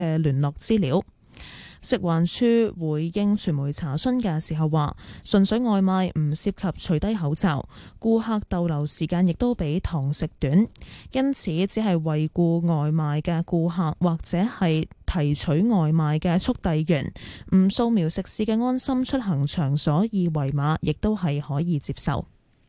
嘅聯絡資料。食環署回應傳媒查詢嘅時候話，純粹外賣唔涉及除低口罩，顧客逗留時間亦都比堂食短，因此只係惠顧外賣嘅顧客或者係提取外賣嘅速遞員，唔掃描食肆嘅安心出行場所二維碼，亦都係可以接受。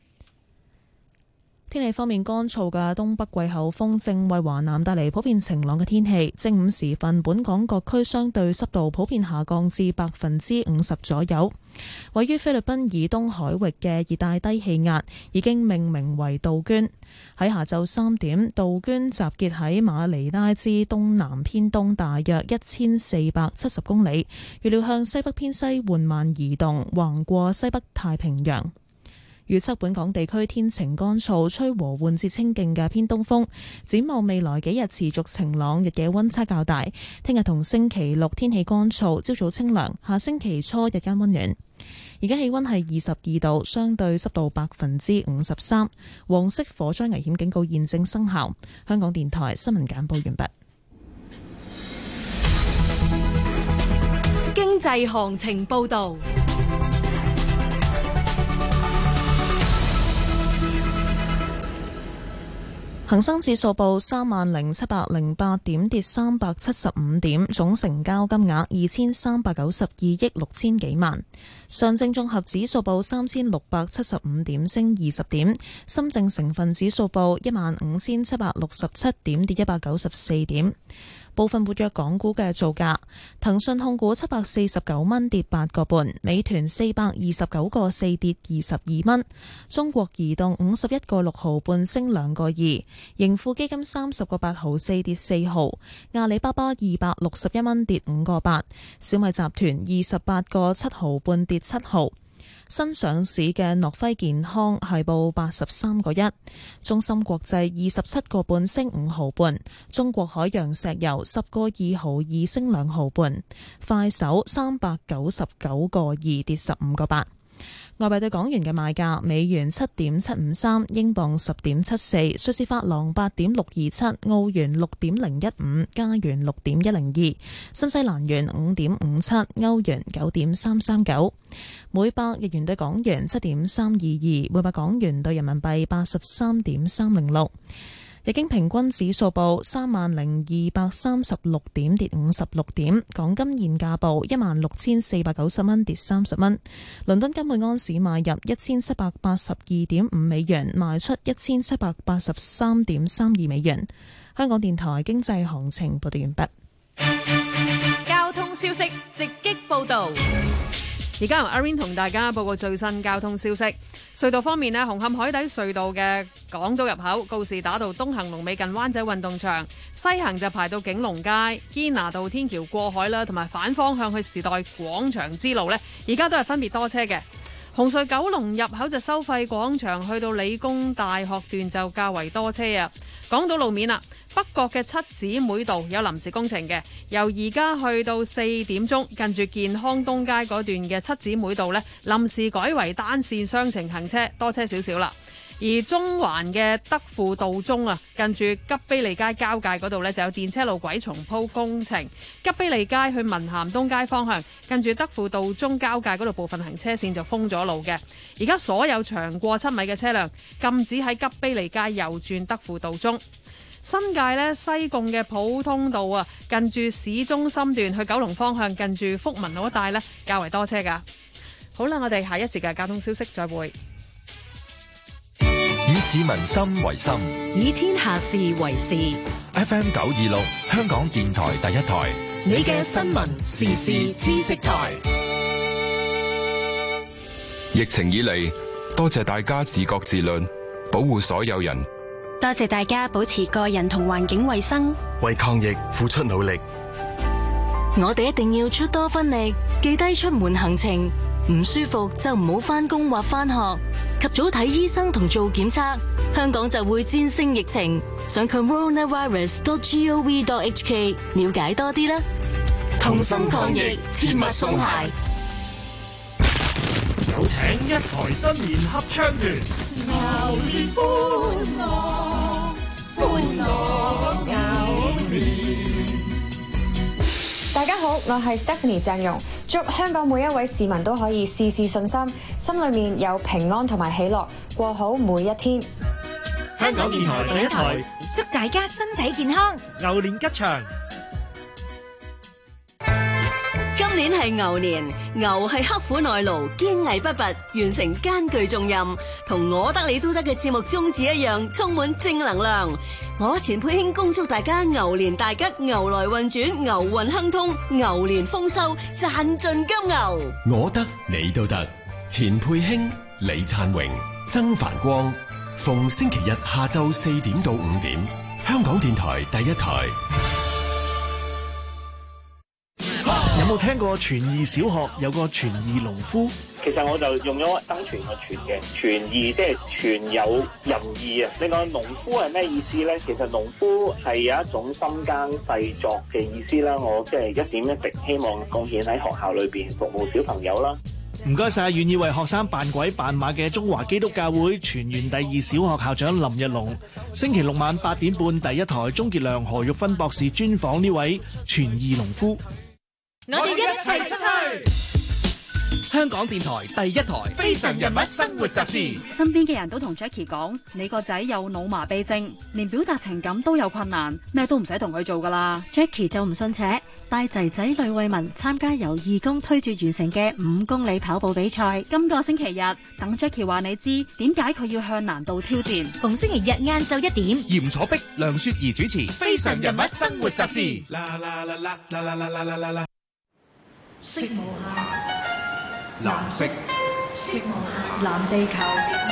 天氣方面，乾燥嘅東北季候風正為華南帶嚟普遍晴朗嘅天氣。正午時分，本港各區相對濕度普遍下降至50%左右。位於菲律賓以東海域嘅熱帶低氣壓已經命名為杜鵑。喺下晝3點，杜鵑集結喺馬尼拉之東南偏東大約1470公里，預料向西北偏西緩慢移動，橫過西北太平洋。預測本港地區天晴乾燥，吹和緩至清勁嘅偏東風。展望未來幾日持續晴朗，日夜溫差較大。聽日同星期六天氣乾燥，朝早清涼。下星期初日間溫暖。而家氣溫係22度，相對濕度53%。黃色火災危險警告現正生效。香港電台新聞簡報完畢。 經濟行情報道。 恒生指數報30,708點，跌375點，總成交金額2392億6千幾萬。上證綜合指數報3675點，升20點。深證成分指數報15,767點，跌194點。部分活躍港股嘅造價：騰訊控股749蚊，跌8個半；美團429個4，跌22蚊；中國移動51個6毫半，升2個2；盈富基金30個8毫4，跌4毫；阿里巴巴261蚊，跌5個8；小米集團28個7毫半，跌7毫。新上市嘅諾輝健康係報83個1，中芯國際27個半，升5毫半，中國海洋石油10個2毫2，升2毫半，快手399個2，跌15個8。外幣對港元嘅賣價：美元7.753，英鎊10.74，瑞士法郎8.627，澳元6.015，加元6.102，新西蘭元5.57，歐元9.339。每百日元對港元7.322，每百港元對人民幣83.306。日經平均指數報30,236點，跌56點。港金現價報16,490蚊，跌30蚊。倫敦金每盎司買入1782.5美元，賣出1783.32美元。香港電台經濟行情報道完畢。 交通消息直擊報道。而家由阿 Rain 同大家報告最新交通消息。隧道方面呢，紅磡海底隧道嘅港島入口告士打道東行龍尾近灣仔運動場，西行就排到景隆街堅拿道天橋過海啦，同埋反方向去時代廣場之路呢，而家都係分別多車嘅。紅隧九龍入口就收費廣場去到理工大學段就較為多車啊。講到路面啦，北角嘅七姊妹道有臨時工程嘅，由而家去到4點鐘，近住健康東街嗰段嘅七姊妹道呢，臨時改為單線雙程行車，多車少少啦。而中環嘅德輔道中啊，近住吉卑利街交界嗰度呢，就有電車路軌重鋪工程。吉卑利街去文咸東街方向，近住德輔道中交界嗰度部分行車線就封咗路嘅。而家所有長過7米嘅車輛禁止喺吉卑利街右轉德輔道中。新界呢，西貢嘅普通道啊，近住市中心段去九龍方向，近住福民路一帶呢，較為多車噶。好啦，我哋下一節嘅交通消息再會。 以市民心為心， 以天下事為事。 FM 926，香港電台第一台， 你嘅新聞時事知識台。 疫情以嚟，多謝大家自覺自律，保護所有人。 多謝大家保持個人同環境衛生， 為抗疫付出努力。 我哋一定要出多分力，記低出門行程，唔舒服就唔好返工或返學，及早睇醫生同做檢測，香港就會戰勝疫情。上 coronavirus.gov.hk 了解多啲啦。同心抗疫，切勿鬆懈。 有請一台新年合唱團，牛年歡樂，歡樂牛年。 大家好，我係 Stephanie 鄭融，祝香港每一位市民都可以事事順心，心裏面有平安同埋喜樂，過好每一天。 香港電台第一台， 祝大家身體健康， 牛年吉祥。 今年係牛年，牛係刻苦耐勞、堅毅不拔，完成艱巨重任，同我得你都得嘅節目宗旨一樣，充滿正能量。我錢佩卿恭祝大家牛年大吉，牛來運轉，牛運亨通，牛年豐收，賺盡金牛。 我得你都得，錢佩卿、李燦榮、曾繁光，逢星期日下晝4點到5點，香港電台第一台。 有冇聽過傳義小學有個傳義農夫？ 其實我就用咗生存個傳嘅傳義，即係傳有仁義啊。另外農夫係咩意思咧？其實農夫係有一種深耕細作嘅意思啦。我即係一點一滴希望貢獻喺學校裏邊服務小朋友啦。 唔該晒，願意為學生扮鬼扮馬嘅中華基督教會全園第二小學校長林日龍，星期六晚8點半第一台鍾傑良、何玉芬博士專訪呢位傳義農夫。 我哋一齊出去！ 香港電台第一台《非常人物生活雜誌》。 身邊嘅人都同 Jackie 講：你個仔有腦麻痹症，連表達情感都有困難，咩都唔使同佢做噶啦。 Jackie 就唔信邪，帶仔仔呂慧文參加由義工推住完成嘅5公里跑步比賽。 今個星期日，等 Jackie 話你知點解佢要向難度挑戰。 逢星期日晏晝1點， 嚴楚碧、梁雪兒主持《非常人物生活雜誌》。 色無限， 藍色， 色無限，藍地球。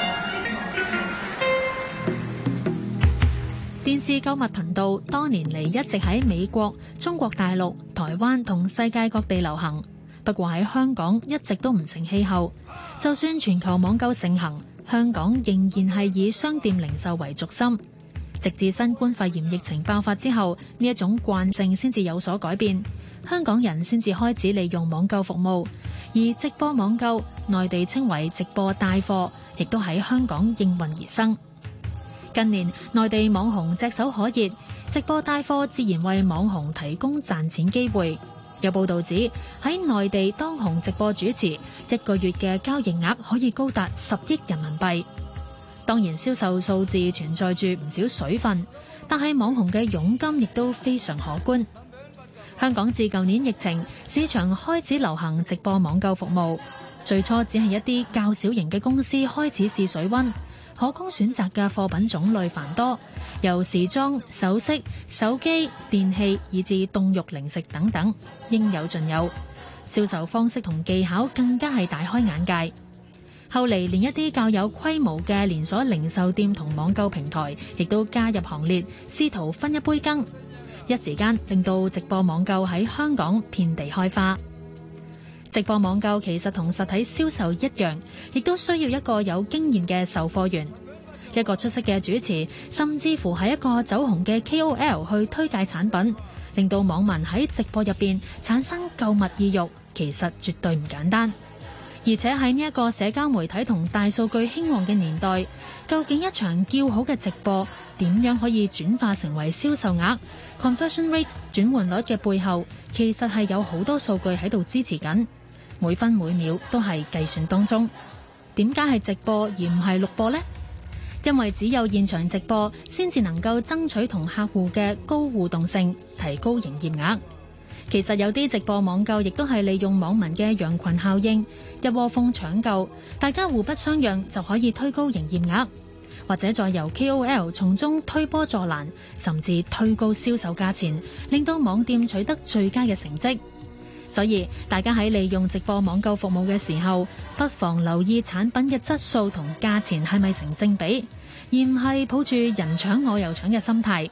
電視購物頻道多年嚟一直喺美國、中國大陸、台灣同世界各地流行，不過喺香港一直都唔成氣候。就算全球網購盛行，香港仍然係以商店零售為軸心。直至新冠肺炎疫情爆發之後，呢一種慣性先至有所改變。香港人先至開始利用網購服務，而直播網購，內地稱為直播帶貨，亦都喺香港應運而生。近年內地網紅炙手可熱，直播帶貨自然為網紅提供賺錢機會。有報道指喺內地當紅直播主持一個月嘅交易額可以高達10億人民幣。當然銷售數字存在住唔少水分，但係網紅嘅佣金亦都非常可觀。香港自舊年疫情，市場開始流行直播網購服務。最初只係一啲較小型嘅公司開始試水溫，可供選擇嘅貨品種類繁多，由時裝、首飾、手機、電器以至凍肉零食等等，應有盡有。銷售方式同技巧更加係大開眼界。後嚟連一啲較有規模嘅連鎖零售店同網購平台，亦都加入行列，試圖分一杯羹。一時間令到直播網購喺香港遍地開花。直播網購其實同實體銷售一樣，亦都需要一個有經驗嘅售貨員，一個出色嘅主持，甚至乎係一個走紅嘅 KOL 去推介產品，令到網民喺直播入邊產生購物意欲，其實絕對唔簡單。而且喺呢一個社交媒體同大數據興旺嘅年代，究竟一場叫好嘅直播點樣可以轉化成為銷售額 conversion rate 轉換率嘅背後，其實係有好多數據喺度支持緊，每分每秒都係計算當中。點解係直播而唔係錄播呢？因為只有現場直播先至能夠爭取同客戶嘅高互動性，提高營業額。其實有啲直播網購亦都係利用網民嘅羊群效應，一窩蜂搶購，大家互不相讓就可以推高營業額，或者再由 KOL 從中推波助瀾，甚至推高銷售價錢，令到網店取得最佳嘅成績。所以大家喺利用直播網購服務嘅時候，不妨留意產品嘅質素同價錢係咪成正比，而唔係抱住人搶我又搶嘅心態。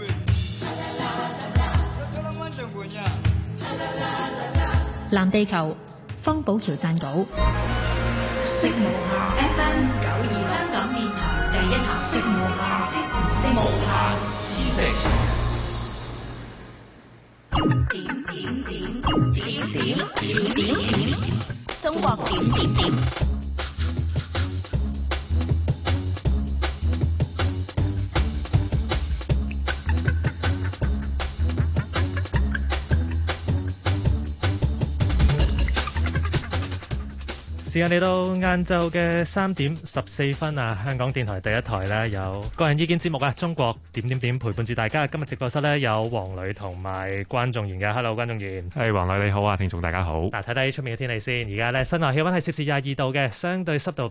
藍地球，方寶橋撰稿。 色無限 FM 92香港電台第一台，色無限，點，中國點。 時間嚟到晏晝嘅3:14啊！香港電台第一台呢，有個人意見節目啊，中國點點點陪伴住大家。今日直播室呢，有黃磊同埋關仲賢嘅。Hello， 關仲賢。 係黃磊你好啊，聽眾大家好。 嗱，睇睇出面嘅天氣先。而家呢，室外氣溫係攝氏22度嘅，相對濕度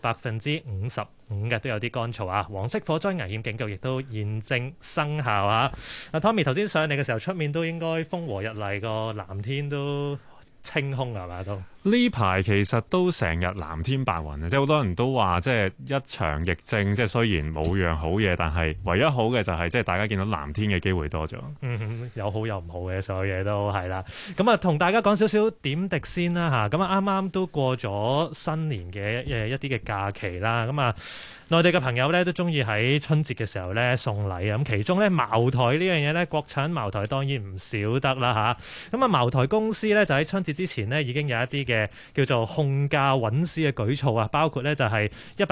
55%嘅，都有啲乾燥啊。黃色火災危險警告亦都現正生效啊。阿 Tommy 頭先上嚟嘅時候，出面都應該風和日麗，個藍天都清空係嘛都。 呢排其實都成日藍天白雲啊，即係好多人都話，即係一場疫症，即係雖然冇樣好嘢，但係唯一好嘅就係即係大家見到藍天嘅機會多咗。 有好有唔好嘅，所有嘢都係啦。咁啊，同大家講少少點滴先啦嚇。咁啊，啱啱都過咗新年嘅一啲嘅假期啦。咁啊，內地嘅朋友咧都中意喺春節嘅時候咧送禮啊。咁其中咧茅台呢樣嘢咧，國產茅台當然唔少得啦嚇。咁啊，茅台公司咧就喺春節之前呢已經有一啲嘅叫做控價穩市嘅舉措啊，包括咧就係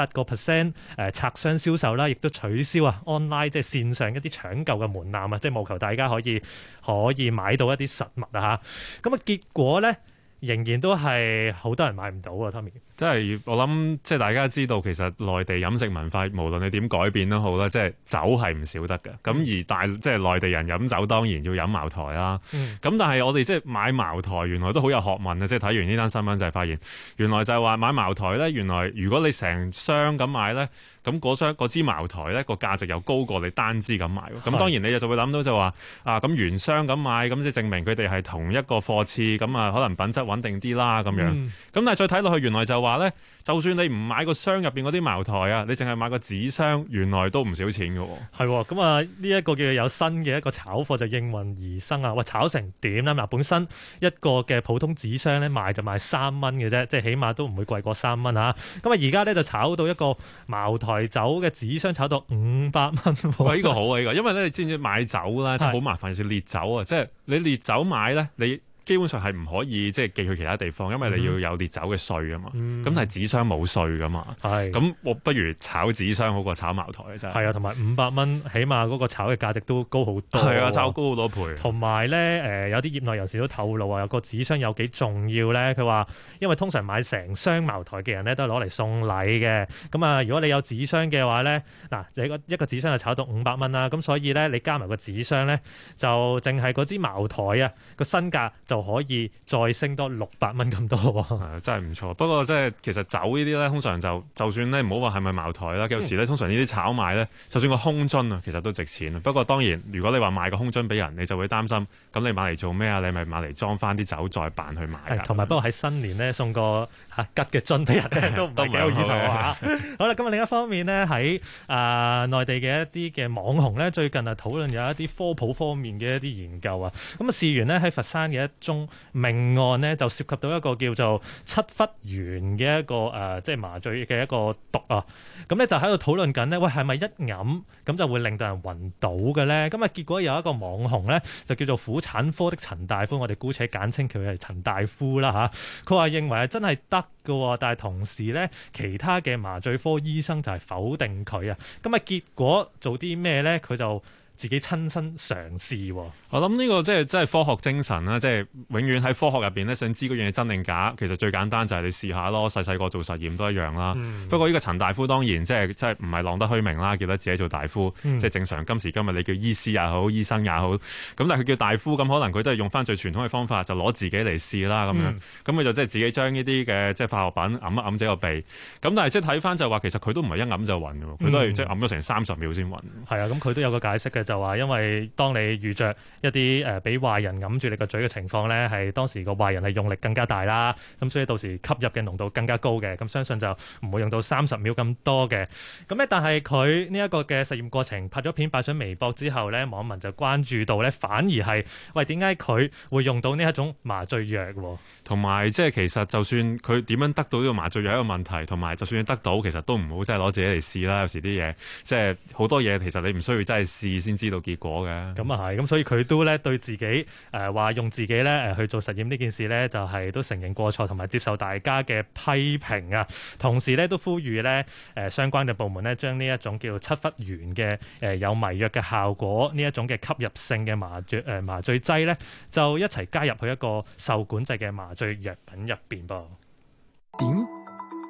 100%拆箱銷售啦，亦都取消啊 online 即係線上一啲搶購嘅門檻啊，即係務求大家可以買到一啲實物啊嚇。咁啊，結果咧仍然都係好多人買唔到啊 ，Tommy。 即係我諗，即係大家知道，其實內地飲食文化，無論你點改變都好啦，即係酒係唔少得嘅。咁而即係內地人飲酒，當然要飲茅台啦。咁但係我哋即係買茅台，原來都好有學問啊！即係睇完呢單新聞就係發現，原來就係話買茅台咧，原來如果你成箱咁買咧，咁嗰支茅台咧個價值又高過你單支咁買。咁當然你就會諗到就話咁原箱咁買，咁即係證明佢哋係同一個貨次，咁啊可能品質穩定啲啦咁樣。咁但係再睇落去，原來就話咧，就算你唔買個箱入邊嗰啲茅台啊，你淨係買個紙箱，原來都唔少錢嘅。 係咁啊，呢一個叫有新嘅一個炒貨就應運而生啊！哇，炒成點咧？嗱，本身一個嘅普通紙箱咧賣就賣3蚊嘅啫，即係起碼都唔會貴過3蚊嚇。咁啊，而家咧就炒到一個茅台酒嘅紙箱炒到500蚊。 喂，呢個好啊，呢個，因為咧你知唔知買酒啦，即係好麻煩，是烈酒啊，即係你烈酒買咧，你基本上係唔可以即係寄去其他地方，因為你要有烈酒嘅稅啊嘛。咁但係紙箱冇稅噶嘛。咁我不如炒紙箱好過炒茅台真係。係啊，同埋500蚊，起碼嗰個炒嘅價值都高好多。 係啊，炒高好多倍。 同埋咧，有啲業內人士都透露啊，個紙箱有幾重要咧。佢話，因為通常買成箱茅台嘅人咧，都係攞嚟送禮嘅。咁啊，如果你有紙箱嘅話咧，嗱，一個紙箱就炒到500蚊啦。咁所以咧，你加埋個紙箱咧，就淨係嗰支茅台啊個身價就可以再升多600蚊咁多喎。 真係唔錯。不過即係其實酒呢啲咧，通常就算咧唔好話係咪茅台啦，有時咧通常呢啲炒賣咧，就算個空樽啊，其實都值錢啊。不過當然，如果你話賣個空樽俾人，你就會擔心，咁你買嚟做咩啊？你咪買嚟裝翻啲酒再扮去賣。 同埋不過喺新年咧送個吉嘅樽俾人咧，都唔係幾好意頭啊。好啦，咁啊另一方面呢，喺內地嘅一啲嘅網紅咧，最近啊討論有一啲科普方面嘅一啲研究啊。咁啊，事緣呢，喺佛山嘅一宗命案呢，就涉及到一個叫做七氟鉛嘅一個即係麻醉嘅一個毒啊。咁咧就喺度討論緊呢，喂，係咪一飲咁就會令到人暈倒嘅咧？咁啊結果有一個網紅咧，就叫做婦產科的陳大夫，我哋姑且簡稱佢係陳大夫啦嚇。佢話認為係真係得嘅，但係同時咧，其他嘅麻醉科醫生就係否定佢啊。咁啊結果做啲咩咧？佢就自己親身嘗試。 我諗呢個即係科學精神啦，即係永遠喺科學入邊咧，想知嗰樣嘢真定假，其實最簡單就係你試下咯。細細個做實驗都一樣啦。不過呢個陳大夫當然即係唔係浪得虛名啦，叫得自己做大夫，即係正常今時今日你叫醫師也好，醫生也好，咁但係佢叫大夫，咁可能佢都係用翻最傳統嘅方法，就攞自己嚟試啦咁樣。咁佢就即係自己將呢啲嘅即係化學品揞一揞自己個鼻。咁但係即係睇翻就話，其實佢都唔係一揞就暈嘅，佢都係即係揞咗成30秒先暈。 係啊，咁佢都有個解釋嘅，就話因為當你遇着一啲俾壞人揞住你個嘴嘅情況咧，係當時個壞人係用力更加大啦，咁所以到時吸入嘅濃度更加高嘅，咁相信就唔會用到30秒咁多嘅。咁咧，但係佢呢一個嘅實驗過程拍咗片擺上微博之後咧，網民就關注到咧，反而係喂，點解佢會用到呢一種麻醉藥？ 同埋即係其實就算佢點樣得到呢個麻醉藥一個問題，同埋就算你得到，其實都唔好真係攞自己嚟試啦。有時啲嘢即係好多嘢，其實你唔需要真係試先知道結果嘅。 咁啊係，咁所以佢都咧對自己話用自己咧去做實驗呢件事咧，就係都承認過錯同埋接受大家嘅批評啊。同時咧都呼籲咧相關嘅部門咧將呢一種叫七氟鉛嘅有迷藥嘅效果呢一種嘅吸入性嘅麻醉劑咧，就一齊加入去一個受管制嘅麻醉藥品入邊噃。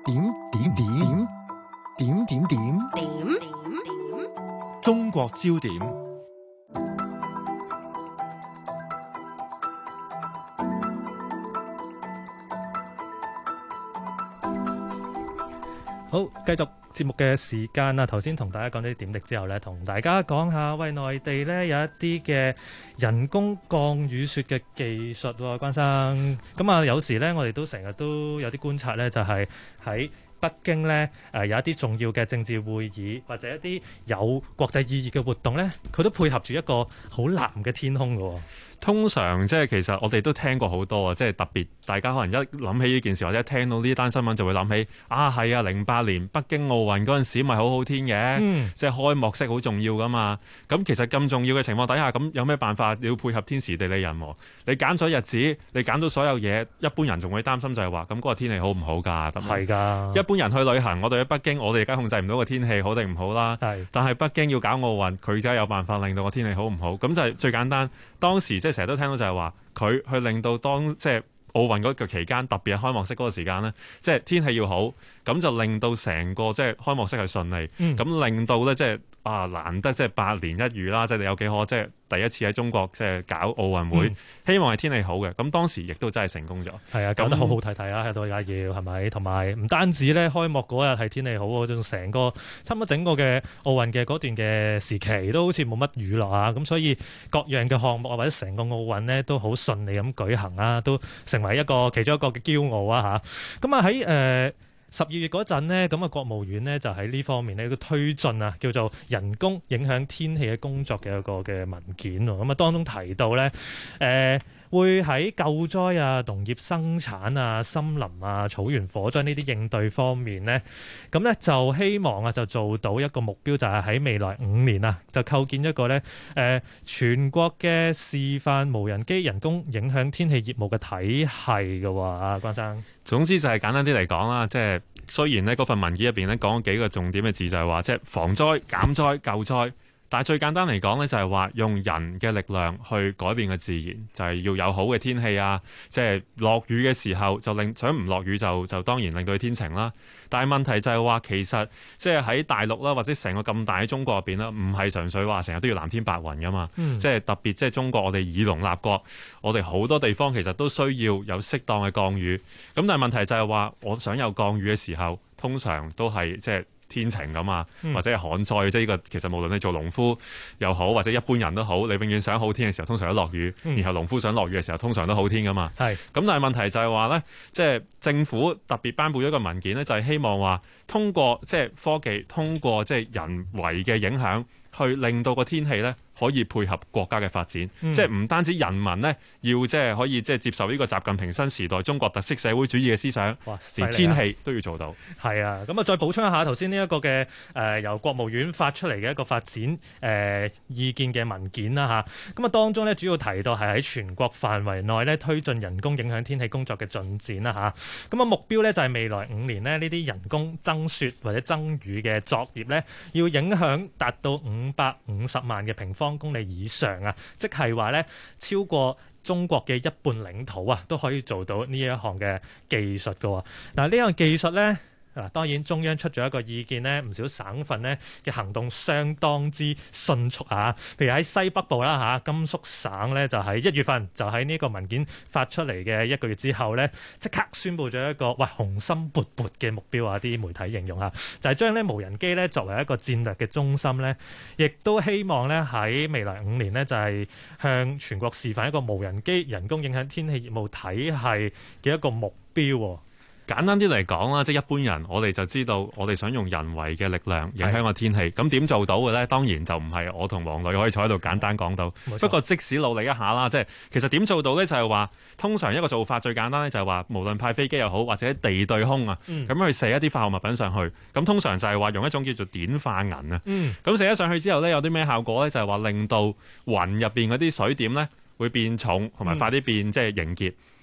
中國焦點。 好，繼續節目嘅時間啦。頭先同大家講啲點滴之後呢，同大家講下，喂，內地呢有一啲嘅人工降雨雪嘅技術喎，關生。咁啊，有時呢，我哋都成日都有啲觀察呢，就係喺北京呢，有一啲重要嘅政治會議或者一啲有國際意義嘅活動呢，佢都配合住一個好藍嘅天空㗎喎。 通常即係其實我哋都聽過好多啊，即係特別大家可能一諗起呢件事或者一聽到呢單新聞就會諗起啊，係啊，08年北京奧運嗰陣時咪好好天嘅，即係開幕式好重要噶嘛。咁其實咁重要嘅情況底下，咁有咩辦法？你要配合天時地利人和。你揀咗日子，你揀到所有嘢，一般人仲會擔心就係話咁嗰個天氣好唔好㗎？ 係㗎。 一般人去旅行，我哋喺北京，我哋而家控制唔到個天氣好定唔好啦。但係北京要搞奧運，佢就有辦法令到個天氣好唔好。咁就係最簡單。當時即係成日都聽到就係話，佢去令到即係奧運嗰個期間，特別係開幕式嗰個時間呢，即係天氣要好，咁就令到成個即係開幕式係順利，咁令到咧即係難得即係百年一遇啦，即係有幾可即係第一次喺中國即係搞奧運會，希望係天氣好嘅。咁當時亦都真係成功咗。係啊，搞得好好睇睇啊，喺度也要係咪？同埋唔單止咧開幕嗰日係天氣好，仲成個差唔多整個嘅奧運嘅嗰段嘅時期都好似冇乜雨落啊。咁所以各樣嘅項目啊，或者成個奧運呢都好順利咁舉行啊，都成為其中一個嘅驕傲啊嚇。咁啊喺12月嗰陣呢，咁啊國務院呢就喺呢方面呢都推進啊，叫做人工影響天氣嘅工作嘅一個嘅文件喎。咁啊當中提到呢，會喺救災啊、農業生產啊、森林啊、草原火災呢啲應對方面呢，咁呢就希望啊就做到一個目標，就係喺未來5年啊，就構建一個呢全國嘅示範無人機人工影響天氣業務嘅體系嘅喎。啊，關生。總之就係簡單啲嚟講啦，即係雖然呢嗰份文件入邊呢講咗幾個重點嘅字，就係話即係防災、減災、救災。但係最簡單嚟講呢，就係話用人嘅力量去改變個自然，就係要有好嘅天氣啊！即係落雨嘅時候，就想唔落雨就當然令到佢天晴啦。但係問題就係話，其實即係喺大陸啦，或者成個咁大嘅中國入邊啦，唔係純粹話成日都要藍天白雲噶嘛。即係特別即係中國，我哋以農立國，我哋好多地方其實都需要有適當嘅降雨。咁但係問題就係話，我想有降雨嘅時候，通常都係即係天晴咁啊，或者係旱災，即係呢個其實無論你做農夫又好，或者一般人都好，你永遠想好天嘅時候，通常都落雨；然後農夫想落雨嘅時候，通常都好天噶嘛。係。咁但係問題就係話咧，即係政府特別頒布咗一個文件咧，就係希望話通過即係科技，通過即係人為嘅影響，去令到個天氣咧可以配合國家嘅發展，即係唔單止人民呢要即係可以即係接受呢個習近平新時代中國特色社會主義嘅思想，連天氣都要做到。係啊，咁啊再補充一下頭先呢一個嘅由國務院發出嚟嘅一個發展意見嘅文件啦嚇。咁啊當中咧主要提到係喺全國範圍內咧推進人工影響天氣工作嘅進展啦嚇。咁啊目標咧就係未來5年呢啲人工增雪或者增雨嘅作業咧要影響達到550萬嘅平方公里以上啊，即係話咧超過中國嘅一半領土啊，都可以做到呢一項嘅技術㗎。嗱，呢樣技術咧。嗱，當然中央出咗一個意見呢，唔少省份呢嘅行動相當之迅速啊！譬如喺西北部啦嚇，甘肅省呢就喺1月份就喺呢個文件發出嚟嘅1個月之後呢，即刻宣布咗一個雄心勃勃嘅目標啊！啲媒體形容啊，就係將呢無人機呢作為一個戰略嘅中心呢，亦都希望呢喺未來5年呢，就係向全國示範一個無人機人工影響天氣業務體系嘅一個目標。 簡單啲嚟講啦，即係一般人，我哋就知道我哋想用人為嘅力量影響個天氣。咁點做到嘅呢？當然就唔係我同黃女可以坐喺度簡單講到。不過即使努力一下啦，即係其實點做到呢？就係話通常一個做法最簡單呢，就係話無論派飛機又好，或者地對空啊，咁去射一啲化學物品上去。咁通常就係話用一種叫做碘化銀啊。咁射咗上去之後呢，有啲咩效果呢？就係話令到雲入邊嗰啲水點呢會變重，同埋快啲變即係凝結。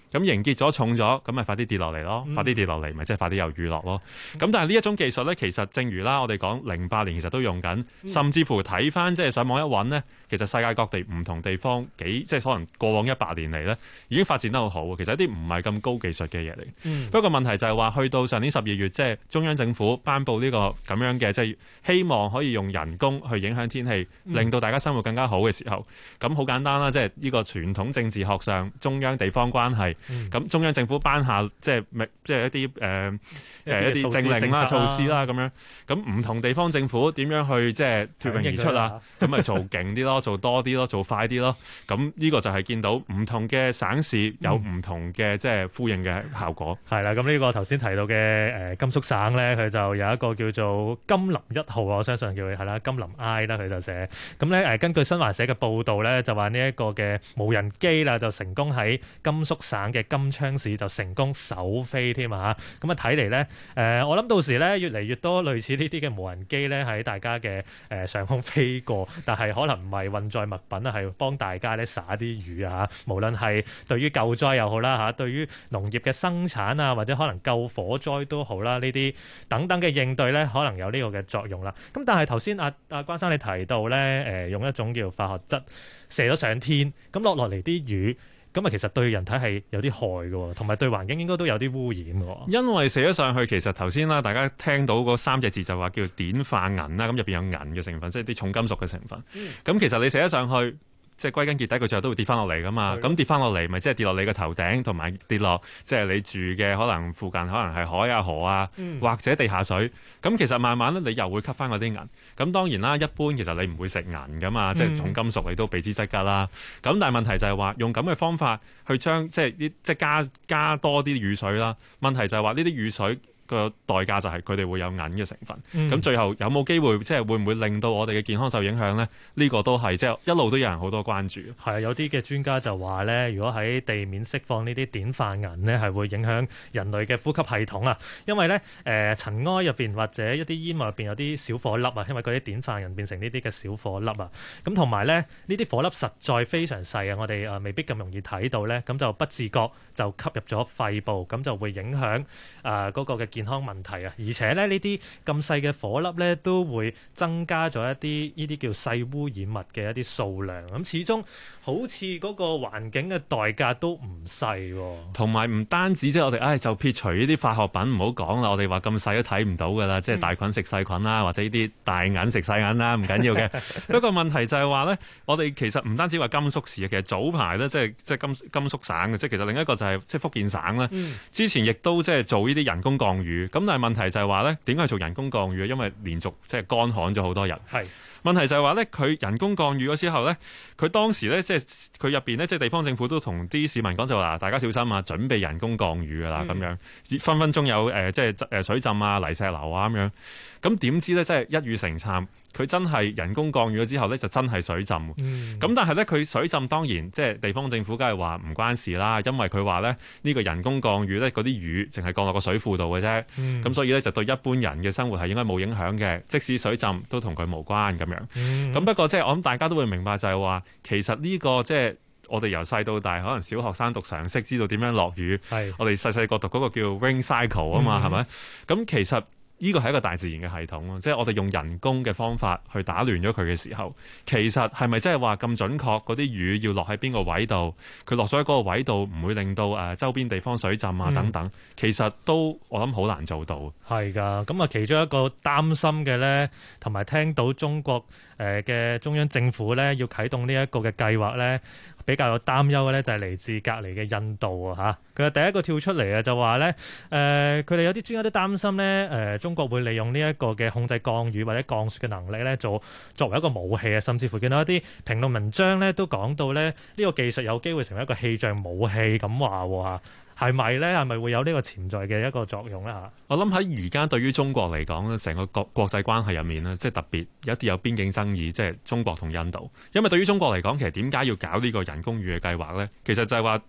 咁凝結咗重咗，咁咪快啲跌落嚟咯，快啲跌落嚟咪即係快啲有雨落咯。咁但係呢一種技術咧，其實正如啦，我哋講08年其實都用緊，甚至乎睇翻即係上網一揾呢，其實世界各地唔同地方即係可能過往100年嚟咧，已經發展得好好。其實一啲唔係咁高技術嘅嘢嚟。不過問題就係話，去到上年12月，即係中央政府頒布呢個咁樣嘅，即係希望可以用人工去影響天氣，令到大家生活更加好嘅時候，咁好簡單啦，即係呢個傳統政治學上中央地方關係。咁中央政府頒下即係一啲一啲政令啦、措施啦咁樣，咁唔同地方政府點樣去即係脫穎而出啊？咁咪做勁啲咯，做多啲咯，做快啲咯。咁呢個就係見到唔同嘅省市有唔同嘅即係呼應嘅效果。 係啦，咁呢個頭先提到嘅甘肅省咧，佢就有一個叫做甘霖1號，我相信叫佢係啦，甘霖 I 啦，佢就寫。咁咧根據新華社嘅報導咧，就話呢一個嘅無人機啦，就成功喺甘肅省嘅金昌市就成功首飛添啊！咁啊睇嚟咧，我諗到時咧越嚟越多類似呢啲嘅無人機咧喺大家嘅上空飛過，但係可能唔係運載物品啊，係幫大家咧灑啲雨啊！無論係對於救災又好啦嚇，對於農業嘅生產啊，或者可能救火災都好啦，呢啲等等嘅應對咧，可能有呢個嘅作用啦。咁但係頭先阿關生你提到咧，用一種叫化學質射咗上天，咁落嚟啲雨。咁啊，其實對人體係有啲害嘅，同埋對環境應該都有啲污染嘅。 因為射咗上去，其實頭先啦，大家聽到嗰3隻字就話叫碘化銀啦，咁入邊有銀嘅成分，即係啲重金屬嘅成分。咁其實你射咗上去，即係歸根結底，佢最後都會跌翻落嚟噶嘛。咁跌翻落嚟，咪即係跌落你個頭頂，同埋跌落即係你住嘅可能附近，可能係海啊、河啊，或者地下水。咁其實慢慢咧，你又會吸翻嗰啲銀。咁當然啦，一般其實你唔會食銀噶嘛，即係重金屬你都避之則吉啦。咁但係問題就係話用咁嘅方法去將即係加多啲雨水啦。問題就係話呢啲雨水個代價就係佢哋會有銀嘅成分，咁最後有冇機會即係會唔會令到我哋嘅健康受影響呢？呢個都係即係一路都有人好多關注。 係有啲嘅專家就話咧，如果喺地面釋放呢啲碘化銀呢，係會影響人類嘅呼吸系統啊。因為咧塵埃入邊或者一啲煙霧入邊有啲小火粒啊，因為嗰啲碘化銀變成呢啲嘅小火粒啊。咁同埋咧呢啲火粒實在非常細啊，我哋未必咁容易睇到咧，咁就不自覺就吸入咗肺部，咁就會影響嗰個嘅健康問題啊，而且咧呢啲咁細嘅火粒咧都會增加咗一啲呢啲叫細污染物嘅一啲數量，咁始終好似嗰個環境嘅代價都唔細喎。 同埋唔單止即係我哋就撇除呢啲化學品唔好講啦，我哋話咁細都睇唔到㗎啦，即係大菌食細菌啦，或者呢啲大銀食細銀啦，唔緊要嘅。不過問題就係話咧，我哋其實唔單止話甘肅市啊，其實早排咧即係甘肅省嘅，即係其實另一個就係即係福建省咧，之前亦都即係做呢啲人工降雨。咁但係問題就係話咧，點解做人工降雨啊？因為連續即係乾旱咗好多日。係問題就係話咧，佢人工降雨咗之後咧，佢當時咧即係佢入邊咧，即係地方政府都同啲市民講就話，大家小心啊，準備人工降雨㗎啦，咁樣分分鐘有即係水浸啊、泥石流啊咁樣。咁點知咧，即係一語成讖，佢真係人工降雨咗之後咧，就真係水浸。咁但係咧，佢水浸當然即係地方政府梗係話唔關事啦，因為佢話咧呢個人工降雨咧，嗰啲雨淨係降落個水庫度嘅啫。咁所以咧就對一般人嘅生活係應該冇影響嘅，即使水浸都同佢無關咁樣。咁不過即係我諗大家都會明白就係話，其實呢個即係我哋由細到大，可能小學生讀常識知道點樣落雨。我哋細細個讀嗰個叫 rain cycle 啊嘛，係咪？咁其實呢個係一個大自然嘅系統咯，即係我哋用人工嘅方法去打亂咗佢嘅時候，其實係咪真係話咁準確？嗰啲雨要落喺邊個位度？佢落咗喺嗰個位度，唔會令到周邊地方水浸啊等等。其實都我諗好難做到。 係㗎，咁啊其中一個擔心嘅咧，同埋聽到中國嘅中央政府咧要啟動呢一個嘅計劃咧，比較有擔憂嘅咧就係嚟自隔離嘅印度啊嚇。佢係第一個跳出嚟啊，就話咧佢哋有啲專家都擔心咧中國會利用呢一個嘅控制降雨或者降雪嘅能力咧，作為一個武器啊，甚至乎見到一啲評論文章咧都講到咧呢個技術有機會成為一個氣象武器咁話喎。係咪咧？係咪會有呢個潛在嘅一個作用咧？嚇！ 我諗喺而家對於中國嚟講咧，成個國際關係入面咧，即係特別有一啲有邊境爭議，即係中國同印度。因為對於中國嚟講，其實點解要搞呢個人工雨嘅計劃咧？其實就係話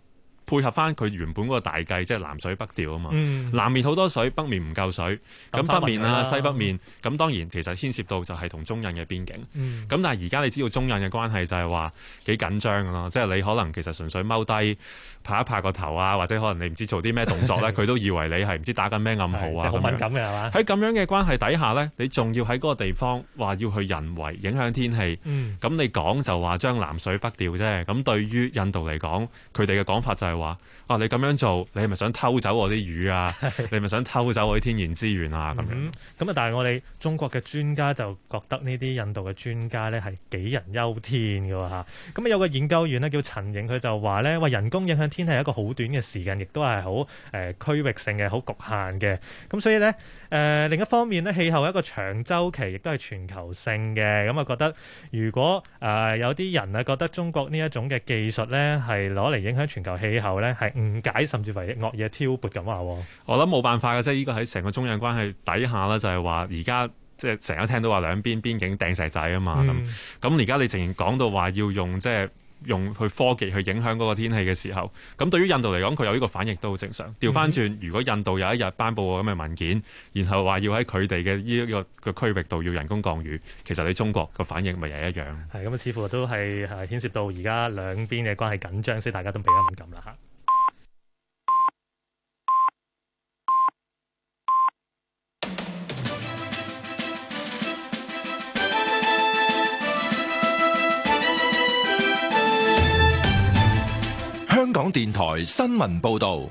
配合翻佢原本嗰個大計，即係南水北調啊嘛。 嗯、 南面好多水，北面唔夠水，咁北面啊、西北面，咁當然其實牽涉到就係同中印嘅邊境。咁、但係而家你知道中印嘅關係就係話幾緊張㗎咯，即係你可能其實純粹踎低拍一拍個頭啊，或者可能你唔知做啲咩動作咧，佢都以為你係唔知打緊咩暗號啊。 好敏感嘅係嘛？ 喺咁樣嘅關係底下咧，你仲要喺嗰個地方話要去人為影響天氣，咁你講就話將南水北調啫。咁對於印度嚟講，佢哋嘅講法就係話：你咁樣做，你係咪想偷走我啲魚啊？你係咪想偷走我啲天然資源啊？咁樣咁啊！但係我哋中國嘅專家就覺得呢啲印度嘅專家咧係杞人憂天嘅喎嚇。咁啊有個研究員咧叫陳瑩，佢就話咧：人工影響天氣係一個好短嘅時間，亦都係好區域性嘅、好局限嘅。咁所以咧另一方面咧，氣候係一個長週期，亦都係全球性嘅。咁啊覺得如果有啲人啊覺得中國呢一種嘅技術咧係攞嚟影響全球氣候咧係誤解甚至為惡嘢挑撥咁話。 我諗冇辦法嘅，即係呢個喺成個中印關係底下啦，就係話而家即係成日聽到話兩邊邊境掟石仔啊嘛。咁而家你淨係講到話要用即係用去科技去影響嗰個天氣嘅時候，咁對於印度嚟講，佢有呢個反應都好正常。調翻轉，如果印度有一日頒布個咁嘅文件，然後話要喺佢哋嘅呢個區域度要人工降雨，其實你中國個反應咪又一樣。 係咁，似乎都係牽涉到而家兩邊嘅關係緊張，所以大家都比較敏感啦嚇。 香港電台新聞報導，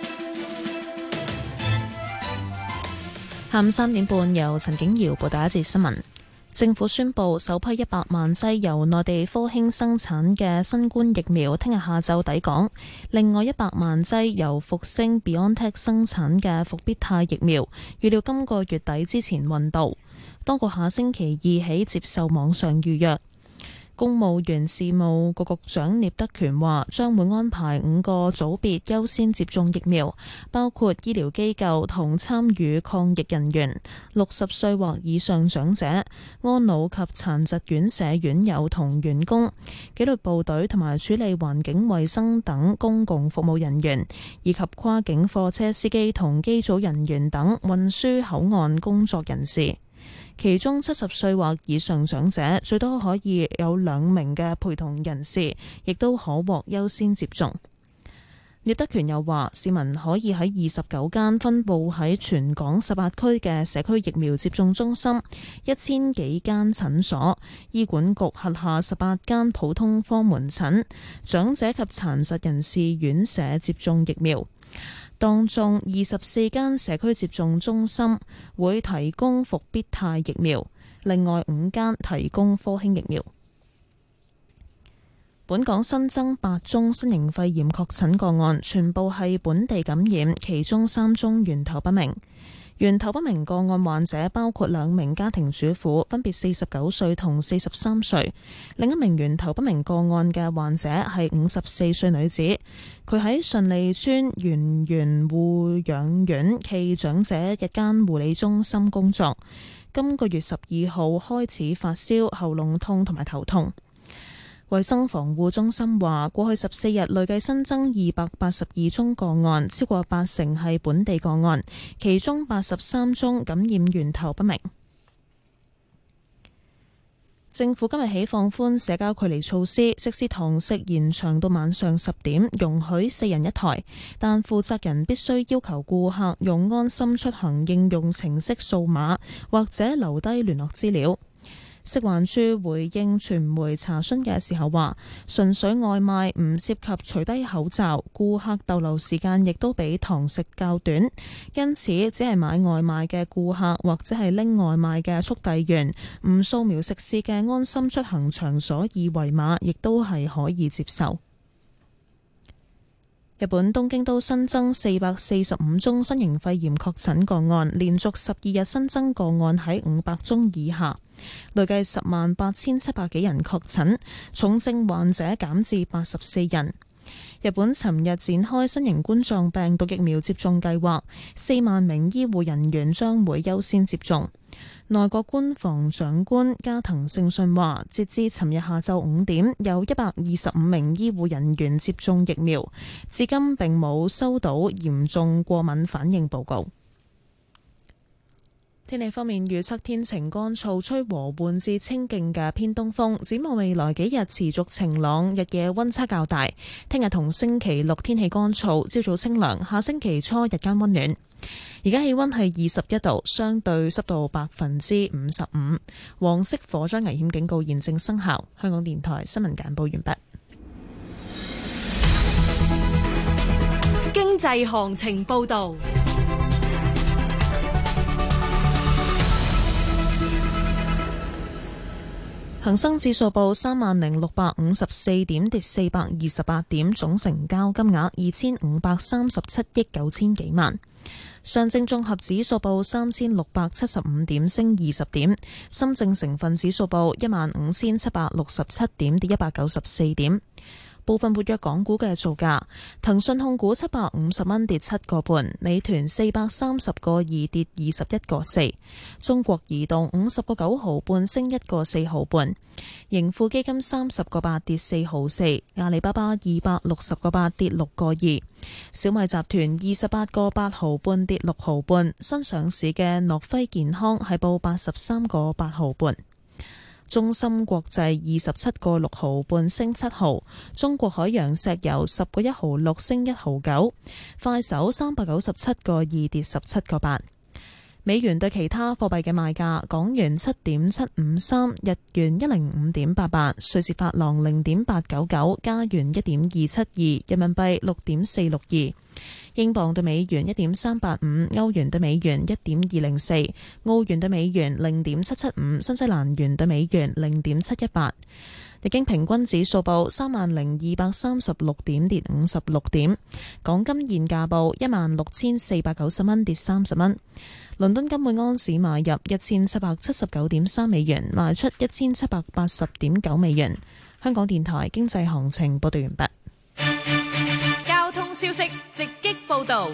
下午3點半由陳景瑤報道一節新聞。政府宣布首批100萬劑由內地科興生產嘅新冠疫苗聽日下晝抵港，另外100萬劑由復星 BioNTech 生產嘅復必泰疫苗，預料今個月底之前運到。當局下星期2起接受網上預約。公務員事務局局長聶德權話，將會安排5個組別優先接種疫苗，包括醫療機構同參與抗疫人員、60歲或以上長者、安老及殘疾院舍院友同員工、紀律部隊同埋處理環境衛生等公共服務人員，以及跨境貨車司機同機組人員等運輸口岸工作人士。其中70歲或以上長者最多可以有2名嘅陪同人士，亦都可獲優先接種。聶德權又話，市民可以喺29間分佈喺全港18區嘅社區疫苗接種中心、1000幾間診所、醫管局轄下18間普通科門診、長者及殘疾人士院舍接種疫苗。當中24間社區接種中心會提供復必泰疫苗，另外5間提供科興疫苗。本港新增8宗新型肺炎確診個案，全部係本地感染，其中3宗源頭不明。源頭不明個案患者包括2名家庭主婦，分別49歲同43歲。另一名源頭不明個案嘅患者係54歲女子，佢喺順利邨圓圓護養院暨長者日間護理中心工作。今個月12號開始發燒、喉嚨痛同埋頭痛。衛生防護中心話，過去14日累計新增282宗個案，超過80%係本地個案，其中83宗感染源頭不明。政府今日起放寬社交距離措施，食肆堂食延長到晚上10點，容許4人一台，但負責人必須要求顧客用安心出行應用程式掃碼，或者留低聯絡資料。食環署回應傳媒查詢嘅時候話，純粹外賣唔涉及除低口罩，顧客逗留時間亦都比堂食較短，因此只係買外賣嘅顧客或者係拎外賣嘅速遞員唔掃描食肆嘅安心出行場所二維碼，亦都係可以接受。日本東京都新增445宗新型肺炎確診個案，連續12日新增個案喺500宗以下，累計108700幾人確診，重症患者減至84人。日本尋日展開新型冠狀病毒疫苗接種計劃，4萬名醫護人員將會優先接種。 內閣官房長官加藤勝信話，截至尋日下晝5點，有125名醫護人員接種疫苗，至今並冇收到嚴重過敏反應報告。天氣方面，預測天晴乾燥，吹和緩至清勁嘅偏東風。展望未來幾日持續晴朗，日夜溫差較大。聽日同星期六天氣乾燥，朝早清涼。下星期初日間溫暖。而家氣溫係21度，相對濕度55%。黃色火災危險警告現正生效。香港電台新聞簡報完畢。 經濟行情報道。 恒生指數報30,654點，跌428點，總成交金額2537億9千幾萬。上證綜合指數報3675點，升20點。深證成分指數報15,767點，跌194點。部分活躍港股嘅造價：騰訊控股750蚊跌7個半，美團430個2跌21個4，中國移動50個9毫半升1個4毫半，盈富基金30個8跌4毫4，阿里巴巴260個8跌6個2，小米集團28個8毫半跌6毫半，新上市嘅諾輝健康係報83個8毫半。中芯國際27個6毫半升7毫，中國海洋石油10個1毫6升1毫9，快手397個2跌17個8。美元對其他貨幣嘅賣價：港元7.753，日元105.88，瑞士法郎0.899，加元1.272，人民幣6.462。英鎊對美元1.385，歐元對美元1.204，澳元對美元0.775，新西蘭元對美元0.718。日經平均指數報30,236點，跌56點。港金現價報16,490蚊，跌30蚊。倫敦金每盎司買入1779.3美元，賣出1780.9美元。香港電台經濟行情報道完畢。 交通消息直擊報道。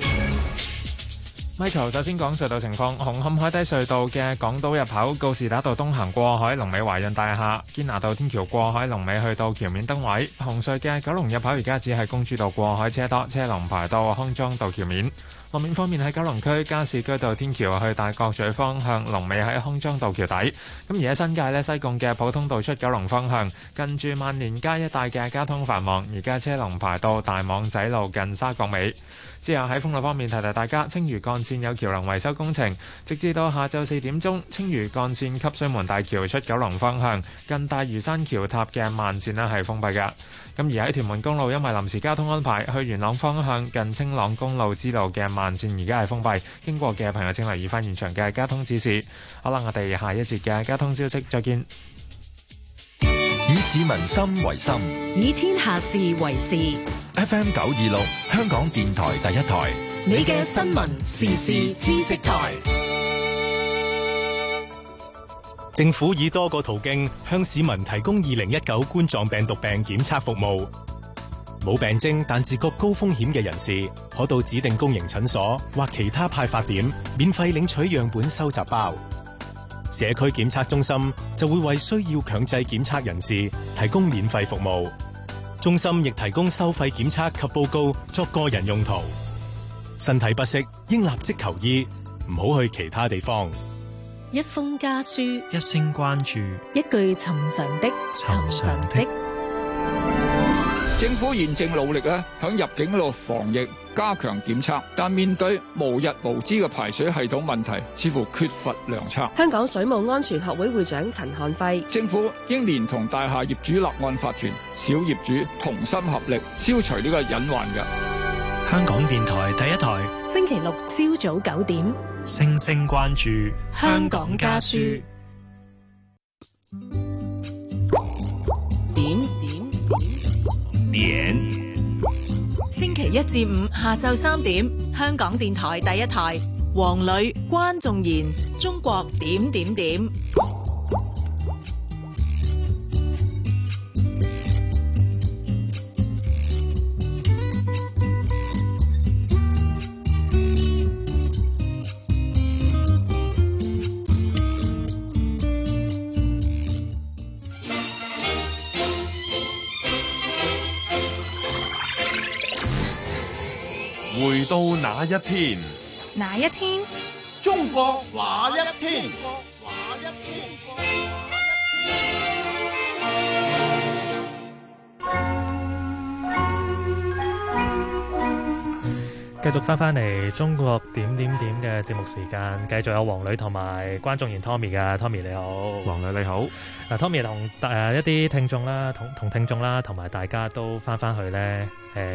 Michael 首先講隧道情況，紅磡海底隧道嘅港島入口告士打道東行過海，龍尾華潤大廈；堅拿道天橋過海，龍尾去到橋面燈位。紅隧嘅九龍入口而家只係公主道過海車多，車龍排到康莊道橋面。路面方面喺九龍區加士居道天橋去大角咀方向，龍尾喺康莊道橋底。咁而喺新界呢，西貢嘅普通道出九龍方向，近住萬年街一帶嘅交通繁忙，而家車龍排到大網仔路近沙角尾。之後喺封路方面提提大家，青嶼幹線有橋梁維修工程，直至到下晝4點鐘，青嶼幹線汲水門大橋出九龍方向，近大嶼山橋塔嘅慢線呢係封閉㗎。咁而喺屯門公路，因為臨時交通安排，去元朗方向近青朗公路支路嘅慢線而家係封閉，經過嘅朋友請留意翻現場嘅交通指示。好啦，我哋下一節嘅交通消息再見。 以市民心為心， 以天下事為事。 FM 926，香港電台第一台， 你嘅新聞時事知識台。 政府以多個途徑向市民提供2019冠狀病毒病檢測服務。冇病徵但自覺高風險嘅人士，可到指定公營診所或其他派發點免費領取樣本收集包。社區檢測中心就會為需要強制檢測人士提供免費服務。中心亦提供收費檢測及報告作個人用途。身體不適應立即求醫，唔好去其他地方。 一封家書， 一聲關注， 一句尋常的。 政府現正努力響入境嗰度防疫，加強檢測，但面對無日無之嘅排水系統問題，似乎缺乏良策。 香港水務安全學會會長陳漢輝： 政府應連同大廈業主立案法團、小業主同心合力，消除呢個隱患嘅。 香港電台第一台， 星期六朝早9點， 聲聲關注香港家書。 點星期一至五下晝3點，香港電台第一台，黃磊、關仲賢，中國點點點。 回到那一天， 哪一天？ 中國那一天？ 繼續翻嚟中國點嘅節目時間，繼續有黃女同埋關仲賢 Tommy 嘅 Tommy 你好， 黃女你好。 嗱 Tommy 同一啲聽眾啦，同聽眾啦，同埋大家都翻去咧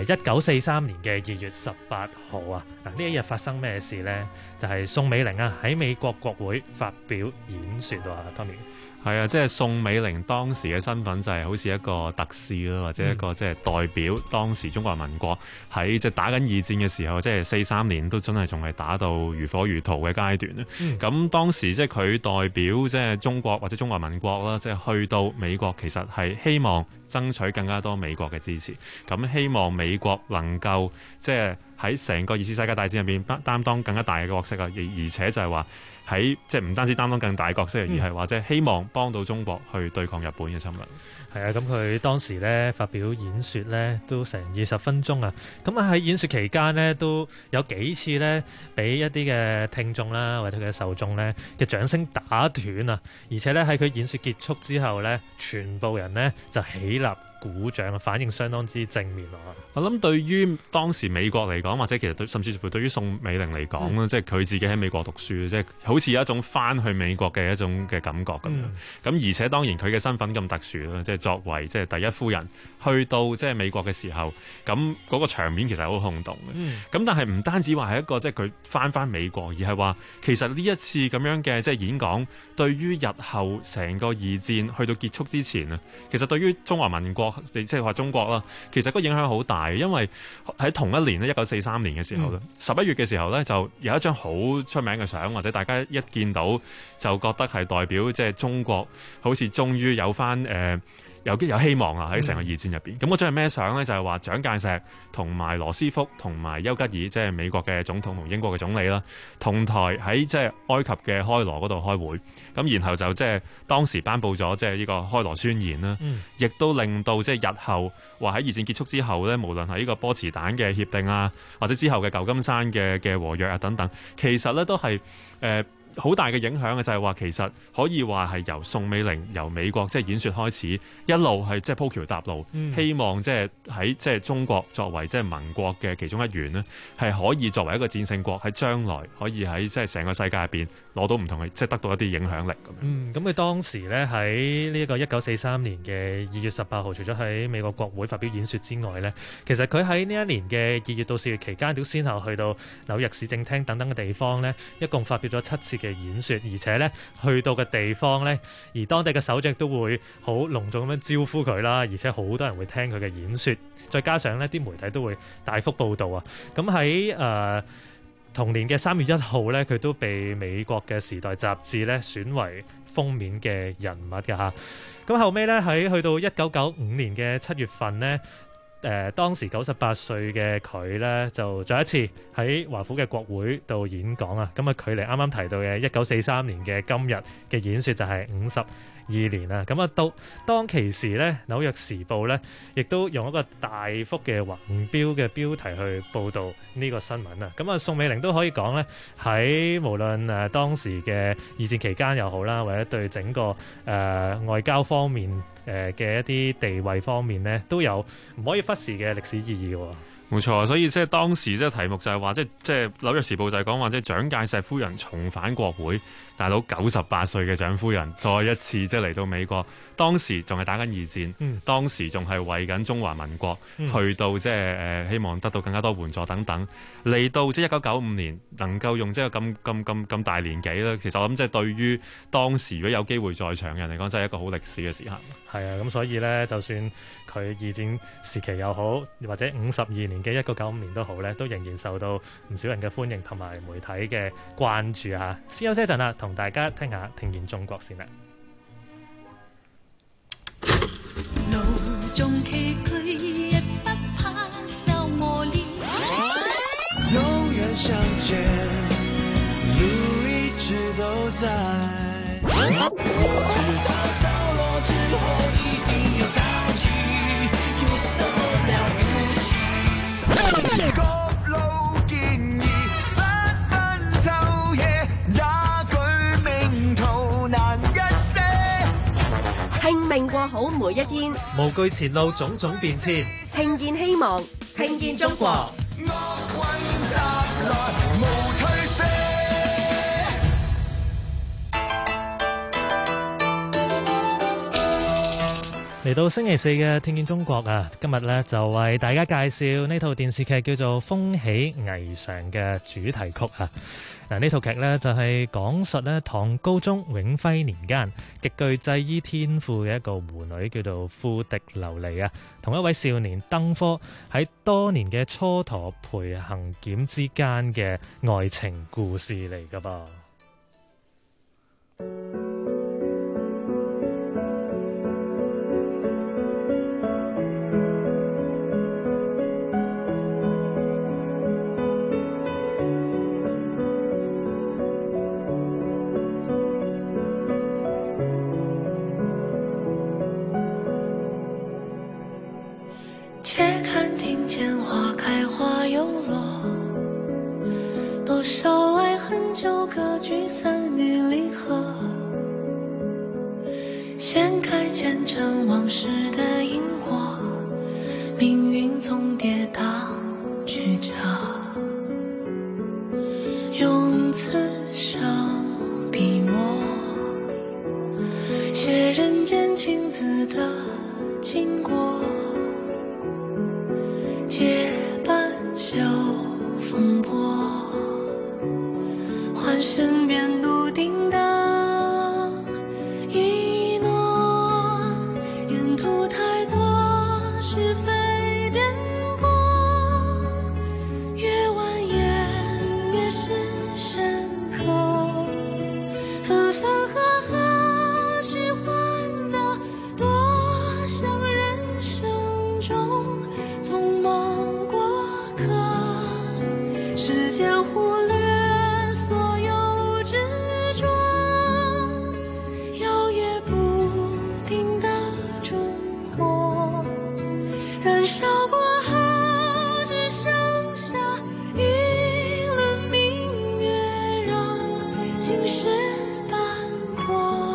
1943年嘅2月18號啊！嗱呢一日發生咩事咧？就係宋美齡啊喺美國國會發表演說啊 Tommy。 係啊，即係宋美齡當時嘅身份就係好似一個特使啦，或者一個即係代表當時中華民國喺即係打緊二戰嘅時候，即係43年都真係仲係打到如火如荼嘅階段咧。咁當時即係佢代表即係中國或者中華民國啦，即係去到美國，其實係希望爭取更加多美國嘅支持，咁希望美國能夠即係喺成個二次世界大戰入邊擔當更加大嘅角色啊！而且就係話喺即係唔單止擔當更大嘅角色，而係話即係希望幫到中國去對抗日本嘅侵略。 係啊，咁佢當時咧發表演說咧都成20分鐘啊！咁啊喺演說期間咧都有幾次咧俾一啲嘅聽眾啦或者佢嘅受眾咧嘅掌聲打斷啊！而且咧喺佢演說結束之後咧，全部人咧就起立鼓掌，反應相當之正面啊！ 我諗對於當時美國嚟講，或者其實甚至乎對於宋美齡嚟講咧，即係佢自己喺美國讀書，即係好似有一種翻去美國嘅一種嘅感覺咁樣。咁而且當然佢嘅身份咁特殊啦，即係作為即係第一夫人去到即係美國嘅時候，咁嗰個場面其實好轟動嘅。咁但係唔單止話係一個即係佢翻美國，而係話其實呢一次咁樣嘅即係演講，對於日後成個二戰去到結束之前啊，其實對於中華民國即係話中國啦，其實個影響好大，因為喺同一年咧1943年嘅時候咧，11月嘅時候咧就有一張好出名嘅相，或者大家一見到就覺得係代表即係中國好似終於有翻有希望啊！喺成個二戰入邊，咁嗰張係咩相咧？就係話蔣介石同埋羅斯福同埋丘吉爾，即係美國嘅總統同英國嘅總理啦，同台喺即係埃及嘅開羅嗰度開會。咁然後就即係當時頒布咗即係呢個開羅宣言啦，亦都令到即係日後話喺二戰結束之後咧，無論係呢個波茨坦嘅協定啊，或者之後嘅舊金山嘅和約啊等等，其實咧都係好大嘅影響嘅，就係話其實可以話係由宋美齡由美國即係演說開始，一路係即係鋪橋搭路，希望即係喺即係中國作為即係盟國嘅其中一員呢，係可以作為一個戰勝國喺將來可以喺即係成個世界入邊攞到唔同嘅即係得到一啲影響力咁樣。 咁佢當時咧喺呢一個1943年嘅2月18號，除咗喺美國國會發表演說之外咧，其實佢喺呢一年嘅2月到4月期間，都先後去到紐約市政廳等等嘅地方咧，一共發表咗7次嘅演說，而且咧去到嘅地方咧，而當地嘅首長都會好隆重咁樣招呼佢啦，而且好多人會聽佢嘅演說，再加上呢啲媒體都會大幅報導啊。咁喺同年嘅3月1號咧，佢都被美國嘅《時代》雜誌咧選為封面嘅人物㗎嚇。咁後尾咧喺去到1995年嘅7月份咧。當時98歲嘅佢咧，就再一次喺華府嘅國會度演講啊！咁啊，距離啱啱提到嘅1943年嘅今日嘅演說就係52年啦。咁啊，到當其時咧，《紐約時報》咧，亦都用一個大幅嘅橫標嘅標題去報導呢個新聞啊！咁啊，宋美齡都可以講咧，喺無論當時嘅二戰期間又好啦，或者對整個外交方面嘅一啲地位方面咧，都有唔可以忽視嘅歷史意義喎。 冇錯，所以即係當時即係題目就係話，即係紐約時報就係講話，即係蔣介石夫人重返國會，大佬98歲嘅蔣夫人再一次即係嚟到美國，當時仲係打緊二戰，當時仲係為緊中華民國去到即係希望得到更加多援助等等，嚟到即係1995年能夠用即係咁大年紀咧，其實我諗即係對於當時如果有機會在場嘅人嚟講，真係一個好歷史嘅時刻。 係啊，咁所以咧，就算佢二戰時期又好，或者52年嘅1995年都好咧，都仍然受到唔少人嘅歡迎同埋媒體嘅關注嚇。先休息一陣啦，同大家聽下聽見中國先啦。 路中崎嶇，也不怕受磨練。 永遠相見，路一直都在。我知道着落之後一定有潮起，有什麼了不起？高樓命過好每一天， 無懼前路種種變遷， 聽見希望，聽見中國。 嚟到星期四嘅聽見中國啊，今日咧就為大家介紹呢套電視劇叫做《風起霓裳》嘅主題曲啊。嗱，呢套劇咧就係講述咧唐高宗永徽年間極具製衣天賦嘅一個狐女叫做富迪琉璃啊，同一位少年登科喺多年嘅蹉跎陪行檢之間嘅愛情故事嚟噶噃。 且看庭前花開花又落，多少愛恨糾葛聚散與離合，掀開前塵往事的因果，命運總跌宕曲折，用此生筆墨寫人間情字的經過，借半袖風波，換身邊獨叮當一諾，沿途太多是非顛簸，越蜿蜒越是深刻，分分合合虛幻的多像人生中匆忙過客，時間忽略所有執着，搖曳不定的燭火，燃燒過後只剩下一輪明月，讓心事斑駁。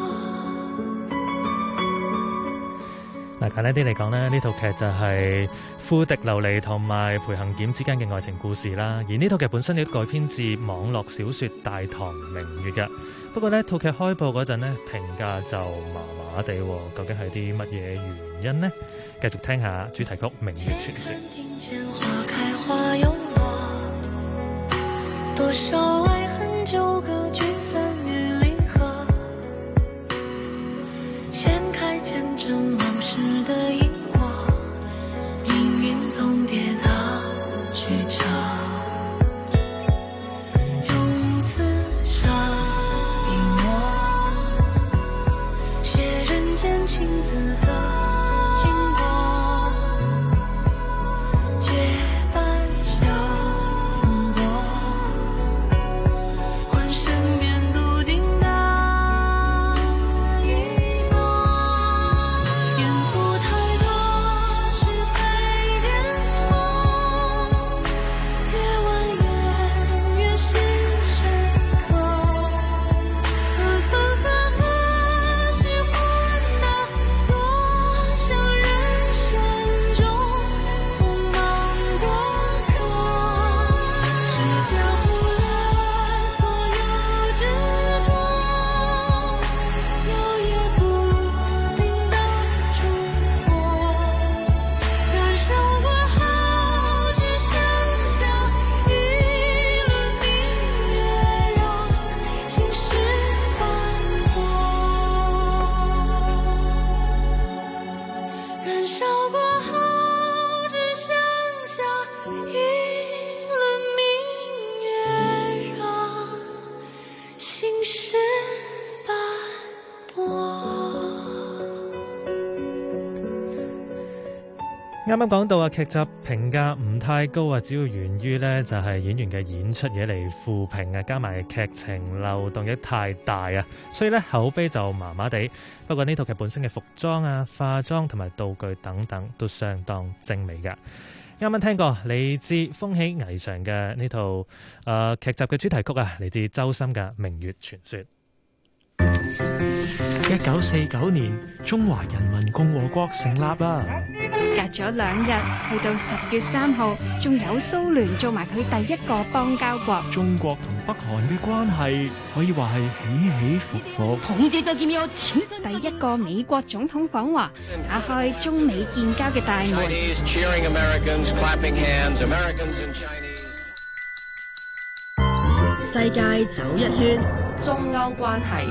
嗱，簡單啲嚟講咧，呢套劇就係富迪琉璃同埋裴行檢之間嘅愛情故事啦。而呢套劇本身亦都改編自網絡小說《大唐明月》嘅。不過呢套劇開播嗰陣呢，評價就麻麻地，究竟係啲乜嘢原因呢？繼續聽下主題曲《明月傳說》。 庭前花開花又落，多少愛恨糾葛聚散與離合，掀開前塵往事的因果，命運總跌宕曲折，用此生筆墨寫人間情字的經過，借半袖風波，換身邊獨叮當一諾，沿途太多是非顛簸，越蜿蜒越是深刻，分分合合虛幻的多像人生中匆忙過客，時間忽略所有執着，搖曳不定的燭火，燃燒過後只剩下一輪明月，讓心事斑駁，燃燒過後只剩下一輪明月，讓心事斑駁。 啱啱講到啊，劇集評價唔太高啊，主要源於呢就係演員嘅演出惹嚟負評啊，加埋劇情漏洞亦太大啊，所以呢口碑就麻麻地。不過呢套劇本身嘅服裝啊、化妝同埋道具等等都相當精美㗎。啱啱聽過嚟自《風起霓裳》嘅呢套劇集嘅主題曲啊，嚟自周深嘅《明月傳說》。 1949年，中華人民共和國成立啦。 隔咗2日，去到10月3號，仲有蘇聯做埋佢第一個邦交國。 中國同北韓嘅關係可以話係起起伏伏。 第一個美國總統訪華，打開中美建交嘅大門。 世界走一圈，中歐關係。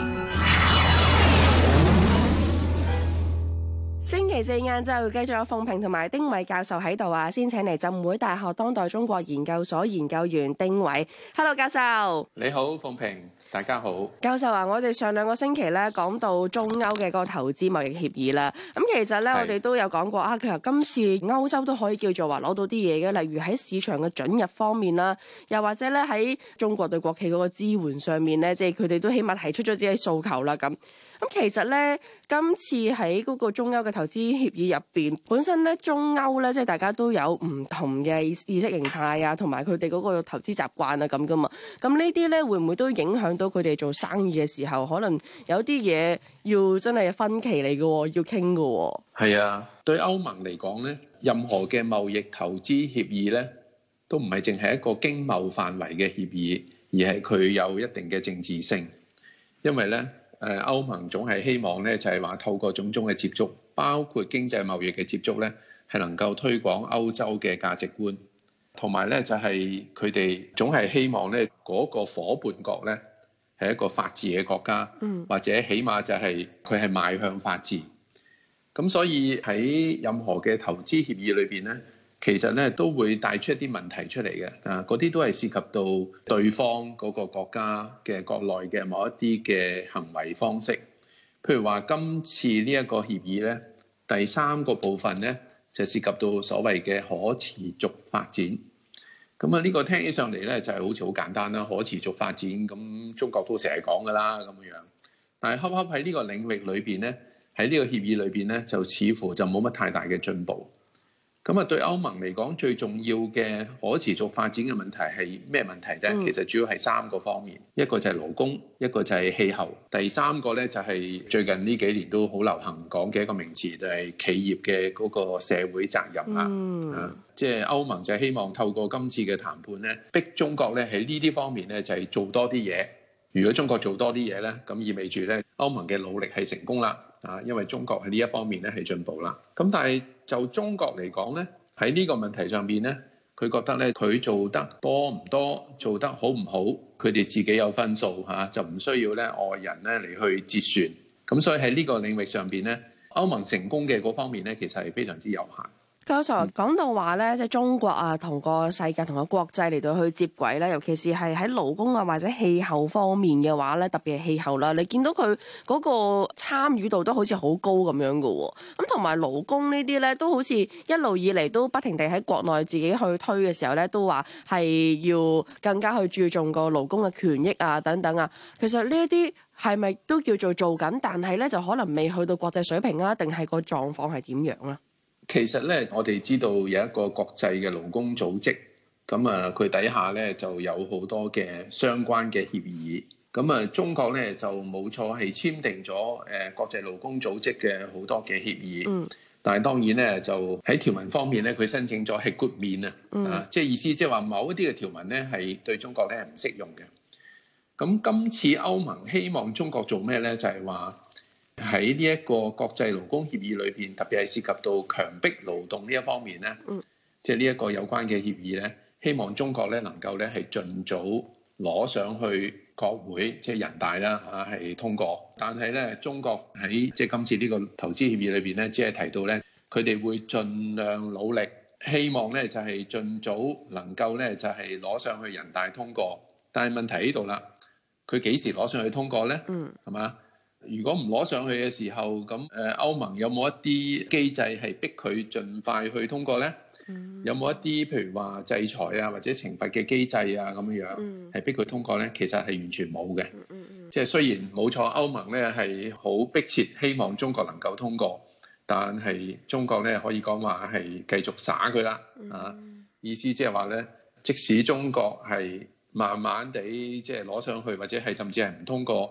星期四晏晝繼續有鳳萍同埋丁偉教授喺度啊，先請嚟浸會大學當代中國研究所研究員丁偉。Hello， 教授。 你好，鳳萍，大家好。 教授啊，我哋上2個星期咧講到中歐嘅個投資貿易協議啦。咁其實咧，我哋都有講過啊，其實今次歐洲都可以叫做話攞到啲嘢嘅，例如喺市場嘅准入方面啦，又或者咧喺中國對國企嗰個支援上面咧，即係佢哋都起碼提出咗自己訴求啦咁。咁其實咧，今次喺嗰個中歐嘅投資協議入邊，本身咧中歐咧，即係大家都有唔同嘅意識形態啊，同埋佢哋嗰個投資習慣啊咁噶嘛。咁呢啲咧會唔會都影響到佢哋做生意嘅時候，可能有啲嘢要真係分歧嚟嘅，要傾嘅。 係啊，對歐盟嚟講咧，任何嘅貿易投資協議咧，都唔係淨係一個經貿範圍嘅協議，而係佢有一定嘅政治性，因為咧。歐盟總係希望咧，就係話透過種種嘅接觸，包括經濟貿易嘅接觸咧，係能夠推廣歐洲嘅價值觀，同埋咧就係佢哋總係希望咧嗰個夥伴國咧係一個法治嘅國家，或者起碼就係佢係邁向法治。咁所以喺任何嘅投資協議裏邊咧，其實咧都會帶出一啲問題出嚟嘅，嗰啲都係涉及到對方嗰個國家嘅國內嘅某一啲嘅行為方式。譬如話今次呢一個協議咧，第3個部分咧就涉及到所謂嘅可持續發展。咁啊呢個聽起上嚟咧就係好似好簡單啦，可持續發展咁中國都成日講噶啦咁樣。但係恰恰喺呢個領域裏邊咧，喺呢個協議裏邊咧，就似乎就冇乜太大嘅進步。咁啊，對歐盟嚟講，最重要嘅可持續發展嘅問題係咩問題咧？其實主要係3個方面，一個就係勞工，一個就係氣候，第3個咧就係最近呢幾年都好流行講嘅一個名詞，就係企業嘅嗰個社會責任啦。即係歐盟就希望透過今次嘅談判咧，逼中國咧喺呢啲方面咧就係做多啲嘢。如果中國做多啲嘢咧，咁意味住咧歐盟嘅努力係成功啦。因為中國喺呢一方面咧係進步啦。咁但係就中國嚟講咧，喺呢個問題上邊咧，佢覺得咧佢做得多唔多，做得好唔好，佢哋自己有分數嚇，就唔需要咧外人咧嚟去折算。咁所以喺呢個領域上邊咧，歐盟成功嘅嗰方面咧，其實係非常之有限。 教授講到話咧，即係中國啊，同個世界同個國際嚟到去接軌咧，尤其是係喺勞工啊或者氣候方面嘅話咧，特別係氣候啦，你見到佢嗰個參與度都好似好高咁樣嘅喎。咁同埋勞工呢啲咧，都好似一路以嚟都不停地喺國內自己去推嘅時候咧，都話係要更加去注重個勞工嘅權益啊等等啊。其實呢一啲係咪都叫做緊？但係咧就可能未去到國際水平啊，定係個狀況係點樣咧？ 其實咧，我哋知道有一個國際嘅勞工組織，咁啊，佢底下咧就有好多嘅相關嘅協議。咁啊，中國咧就冇錯係簽訂咗國際勞工組織嘅好多嘅協議。但係當然咧，就喺條文方面咧，佢申請咗係豁免啊，即係意思即係話某一啲嘅條文咧係對中國咧係唔適用嘅。咁今次歐盟希望中國做咩咧？就係話，喺呢一個國際勞工協議裏邊，特別係涉及到強迫勞動呢一方面咧，即係呢一個有關嘅協議咧，希望中國咧能夠咧係盡早攞上去國會，即係人大啦嚇係通過。但係咧，中國喺即係今次呢個投資協議裏邊咧，只係提到咧，佢哋會盡量努力，希望咧就係盡早能夠咧就係攞上去人大通過。但係問題喺度啦，佢幾時攞上去通過咧？係嘛？如果唔攞上去嘅時候，咁歐盟有冇一啲機制係逼佢盡快去通過咧？有冇一啲譬如話制裁啊或者懲罰嘅機制啊咁樣係逼佢通過咧？其實係完全冇嘅。即係雖然冇錯，歐盟咧係好迫切希望中國能夠通過，但係中國咧可以講話係繼續耍佢啦。意思即係話咧，即使中國係慢慢地即係攞上去，或者係甚至係唔通過。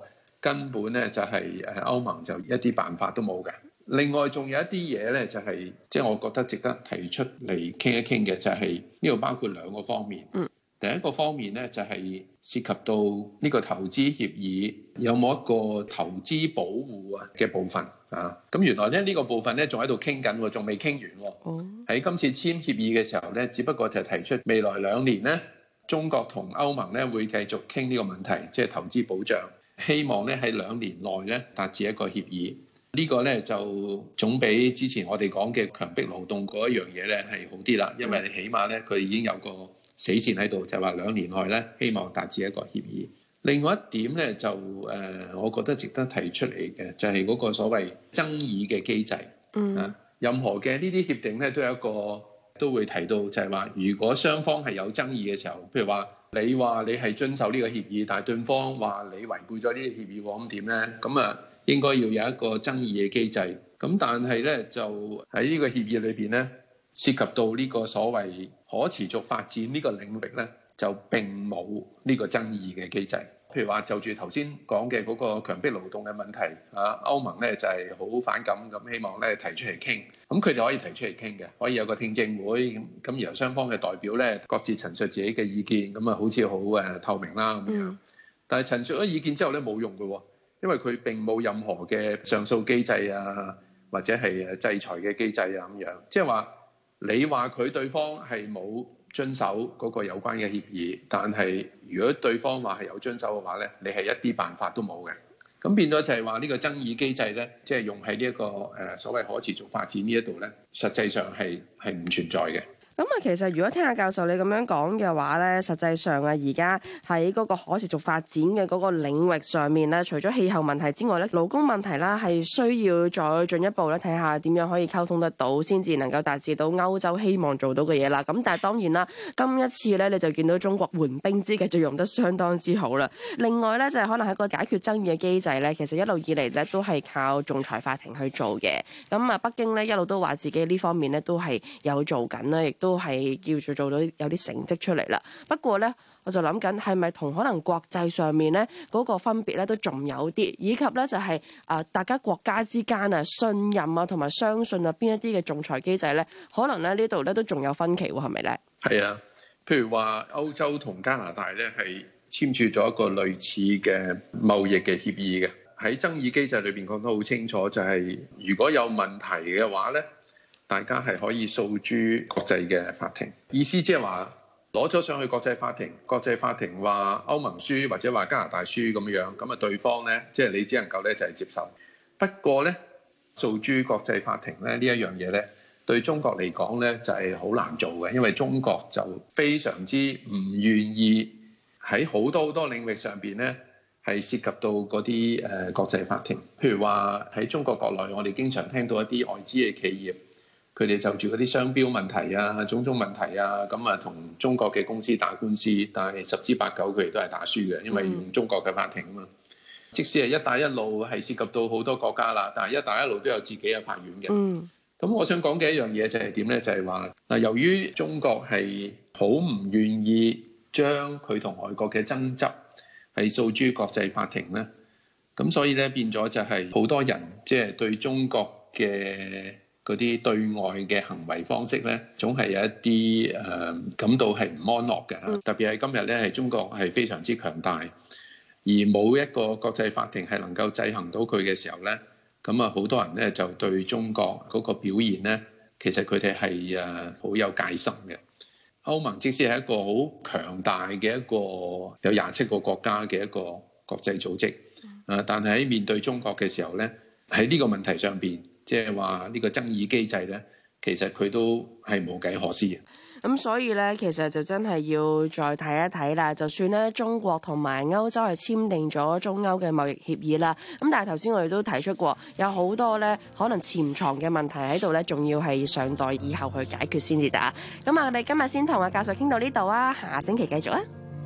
根本咧就係歐盟就一啲辦法都冇嘅。另外仲有一啲嘢咧，就係即係我覺得值得提出嚟傾一傾嘅，就係呢度包括兩個方面。第一個方面咧，就係涉及到呢個投資協議有冇一個投資保護啊嘅部分啊。咁原來咧呢個部分咧仲喺度傾緊，仲未傾完。喺今次簽協議嘅時候咧，只不過就提出未來2年咧，中國同歐盟咧會繼續傾呢個問題，即係投資保障，希望咧喺2年內咧達至一個協議。呢個咧就總比之前我哋講嘅強迫勞動嗰一樣嘢咧係好啲啦，因為你起碼咧佢已經有個死線喺度，就話2年內咧希望達至一個協議。另外一點咧就我覺得值得提出嚟嘅就係嗰個所謂爭議嘅機制。任何嘅呢啲協定咧都有一個都會提到，就係話如果雙方係有爭議嘅時候，譬如話你話你係遵守呢個協議，但係對方話你違背咗呢個協議喎，咁點咧？咁應該要有一個爭議嘅機制。咁但係咧就喺呢個協議裏邊咧，涉及到呢個所謂可持續發展呢個領域咧，就並冇呢個爭議嘅機制。譬如話就住頭先講嘅嗰個強迫勞動嘅問題，歐盟咧就係好反感，咁希望咧提出嚟傾。咁佢哋可以提出嚟傾嘅，可以有個聽證會，咁由雙方嘅代表咧各自陳述自己嘅意見，咁好似好透明啦咁樣。但係陳述咗意見之後咧冇用嘅，因為佢並冇任何嘅上訴機制啊，或者係制裁嘅機制啊咁樣。即係話你話佢對方係冇遵守嗰個有關嘅協議，但係如果對方話係有遵守嘅話咧，你係一啲辦法都冇嘅。咁變咗就係話呢個爭議機制咧，即係用喺呢一個所謂可持續發展呢一度咧，實際上係唔存在嘅。 咁其實如果聽下教授你咁樣講嘅話咧，實際上而家喺嗰個可持續發展嘅嗰個領域上面咧，除咗氣候問題之外咧，勞工問題啦係需要再進一步咧睇下點樣可以溝通得到，先至能夠達至到歐洲希望做到嘅嘢啦。咁但係當然啦，今一次咧你就見到中國緩兵之計就用得相當之好啦。另外咧就係可能喺個解決爭議嘅機制咧，其實一路以嚟咧都係靠仲裁法庭去做嘅。咁北京咧一路都話自己呢方面咧都係有做緊啦，亦都係叫做到有啲成績出嚟啦。不過咧，我就諗緊係咪同可能國際上面咧嗰個分別咧都仲有啲，以及咧就係大家國家之間信任同埋相信邊一啲嘅仲裁機制咧，可能咧呢度咧都仲有分歧喎，係咪咧？係啊， 譬如話歐洲同加拿大咧係簽署咗一個類似嘅貿易嘅協議嘅，喺爭議機制裏邊講得好清楚，就係如果有問題嘅話咧，大家係可以訴諸國際嘅法庭，意思即係話攞咗上去國際法庭，國際法庭話歐盟輸或者話加拿大輸咁樣，咁對方咧即係你只能夠咧就係接受。不過咧訴諸國際法庭咧呢一樣嘢咧，對中國嚟講咧就係好難做嘅，因為中國就非常之唔願意喺好多領域上邊咧係涉及到嗰啲國際法庭。譬如話喺中國國內，我哋經常聽到一啲外資嘅企業，佢哋就住嗰啲商標問題啊、種種問題啊，咁同中國嘅公司打官司，但係十之八九佢哋都係打輸嘅，因為用中國嘅法庭啊嘛。即使係一帶一路係涉及到好多國家啦，但係一帶一路都有自己嘅法院嘅。咁我想講嘅一樣嘢就係點咧？就係話嗱，由於中國係好唔願意將佢同外國嘅爭執係訴諸國際法庭咧，咁所以咧變咗就係好多人即係對中國嘅嗰啲對外嘅行為方式咧，總係有一啲感到係唔安樂嘅。特別係今日咧，係中國係非常之強大，而冇一個國際法庭係能夠制衡到佢嘅時候咧，咁好多人咧就對中國嗰個表現咧，其實佢哋係好有戒心嘅。歐盟即使係一個好強大嘅一個有27個國家嘅一個國際組織，但係喺面對中國嘅時候咧，喺呢個問題上邊，即係話呢個爭議機制咧，其實佢都係無計可施嘅。 咁所以咧，其實就真係要再睇一睇啦。就算咧中國同埋歐洲係簽訂咗中歐嘅貿易協議啦，咁但係頭先我哋都提出過，有好多咧可能潛藏嘅問題喺度咧，仲要係上待以後去解決先至得。咁我哋今日先同阿教授傾到呢度啊，下星期繼續啊。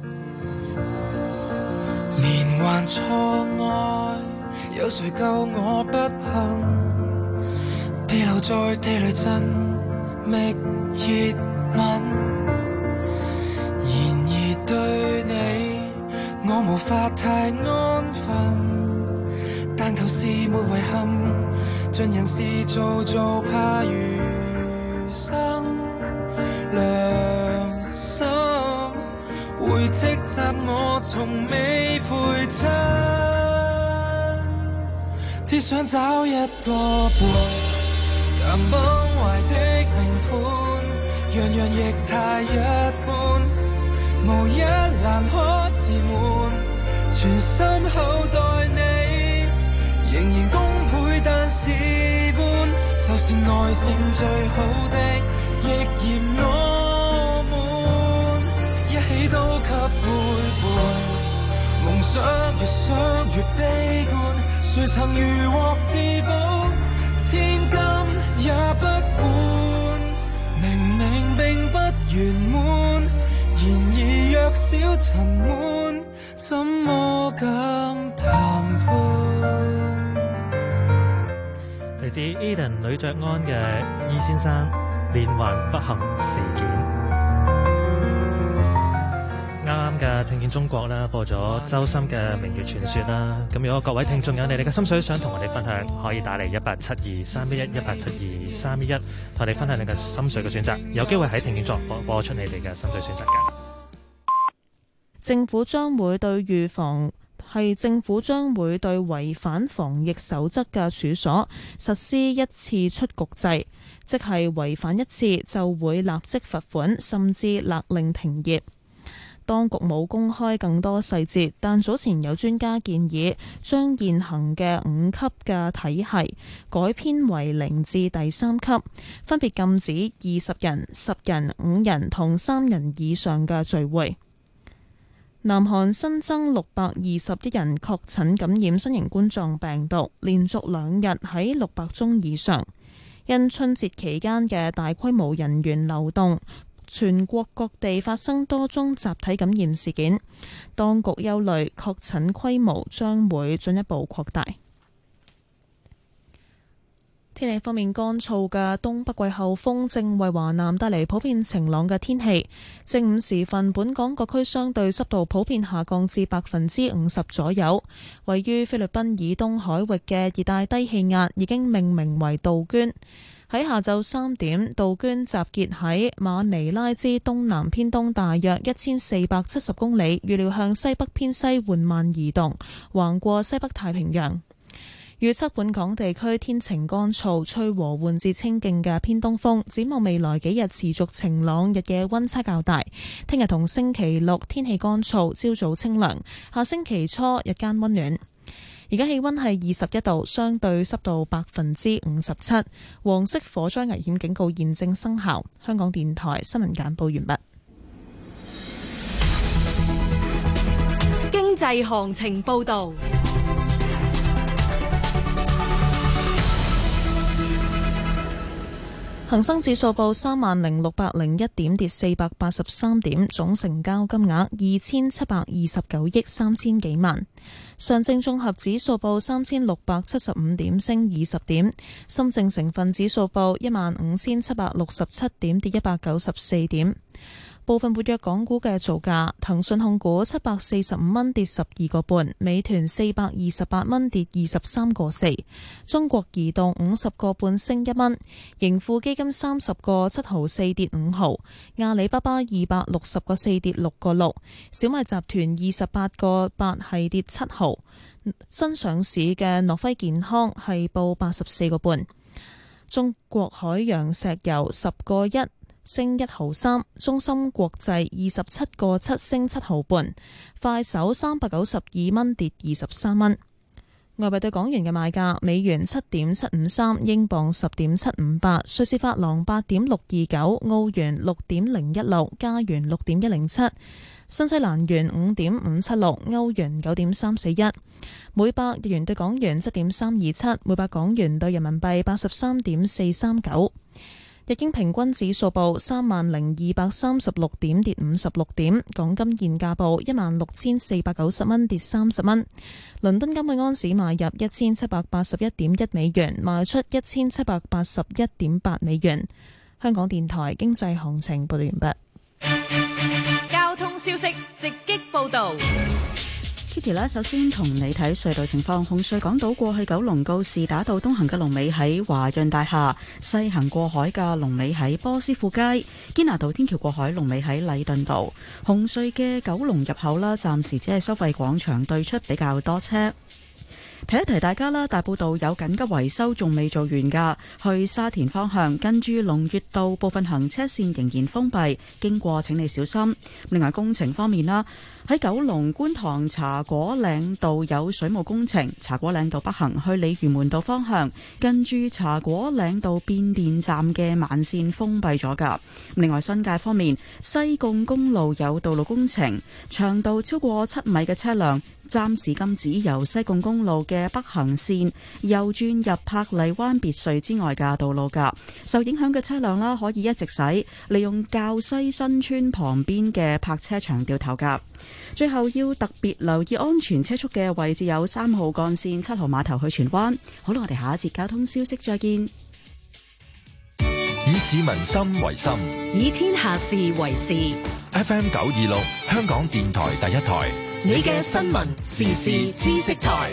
連環錯愛，有誰救我不幸？被留在地雷陣，覓熱吻，然而對你，我無法太安分。 但求事沒遺憾，盡人事做做怕餘生良心，會斥責我從未陪襯，只想找一個伴，讓崩壞的命盤，樣樣亦太一般，無一難可自滿，全心厚待你，仍然功倍但事半，就是耐性最好的，亦嫌我悶，一起都給背叛，夢想越想越悲觀，誰曾如獲至寶，千金也不換，明明並不圓滿，然而若小塵滿，怎麼敢談判？ 嚟自 Eden 呂爵安嘅伊先生連環不幸事件。啱啱嘅聽見中國啦，播咗周深嘅《明月傳說》啦。咁如果各位聽眾有你哋嘅心水想同我哋分享，可以打嚟187231187231，同我哋分享你嘅心水嘅選擇，有機會喺聽見中播出你哋嘅心水選擇嘅。 政府將會對違反防疫守則嘅處所實施一次出局制，即係違反一次就會立即罰款，甚至勒令停業。當局冇公開更多細節，但早前有專家建議將現行嘅5級嘅體系改編為0至第3級，分別禁止20人、10人、5人同3人以上嘅聚會。南韓新增621人確診感染新型冠狀病毒，連續2日喺600宗以上。因春節期間嘅大規模人員流動，全國各地發生多宗集體感染事件，當局憂慮確診規模將會進一步擴大。天氣方面，乾燥嘅東北季候風正為華南帶嚟普遍晴朗嘅天氣。正午時分，本港各區相對濕度普遍下降至50%左右。位於菲律賓以東海域嘅熱帶低氣壓已經命名為杜鵑。喺下晝3點，杜鵑集結喺馬尼拉之東南偏東大約1470公里，預料向西北偏西緩慢移動，橫過西北太平洋。預測本港地區天晴乾燥，吹和緩至清勁嘅偏東風。展望未來幾日持續晴朗，日夜溫差較大。聽日同星期六天氣乾燥，朝早清涼。下星期初日間溫暖。而家氣溫係21度，相對濕度57%。黃色火災危險警告現正生效。香港電台新聞簡報完畢。 經濟行情報道。 恒生指數報30,601點，跌483點，總成交金額2729億3000幾萬。上證綜合指數報3675點，升20點。深證成分指數報15767點，跌194點。部分活躍港股嘅造價：騰訊控股745蚊，跌12個半；美團428蚊，跌23個4；中國移動50個半，升1蚊；盈富基金30個7毫4，跌5毫；阿里巴巴260個4，跌6個6；小米集團28個8，係跌7毫；新上市嘅諾輝健康係報84個半；中國海洋石油10個1，升1毫3，中芯國際27個7，升7毫半，快手392蚊，跌23蚊。外幣對港元嘅賣價：美元7.753，英鎊10.758，瑞士法郎8.629，澳元6.016，加元6.107，新西蘭元5.576，歐元9.341，每百日元對港元7.327，每百港元對人民幣83.439。日經平均指數報30,236點，跌56點。港金現價報16,490蚊，跌30蚊。倫敦金每安士買入1781.1美元，賣出1781.8美元。香港電台經濟行情報道完畢。 交通消息直擊報道。 Kitty 咧，首先同你睇隧道情況。紅隧港島過去九龍告士打道東行嘅龍尾喺華潤大廈，西行過海嘅龍尾喺波斯富街。堅拿道天橋過海龍尾喺禮頓道。紅隧嘅九龍入口啦，暫時只係收費廣場對出比較多車。提一提大家啦，大埔道有緊急維修仲未做完噶，去沙田方向跟住龍悅道部分行車線仍然封閉，經過請你小心。另外工程方面啦，喺九龍觀塘茶果嶺道有水務工程，茶果嶺道北行去鯉魚門道方向，跟住茶果嶺道變電站嘅慢線封閉咗噶。另外新界方面，西貢公路有道路工程，長度超過7米嘅車輛暫時禁止由西貢公路嘅北行線右轉入柏麗灣別墅之外嘅道路噶。受影響嘅車輛啦，可以一直駛利用滘西新村旁邊嘅泊車場掉頭噶。最後要特別留意安全車速嘅位置有3號幹線、7號碼頭去荃灣。好啦，我哋下一節交通消息再見。 以市民心為心， 以天下事為事。 FM 926，香港電台第一台， 你嘅新聞時事知識台。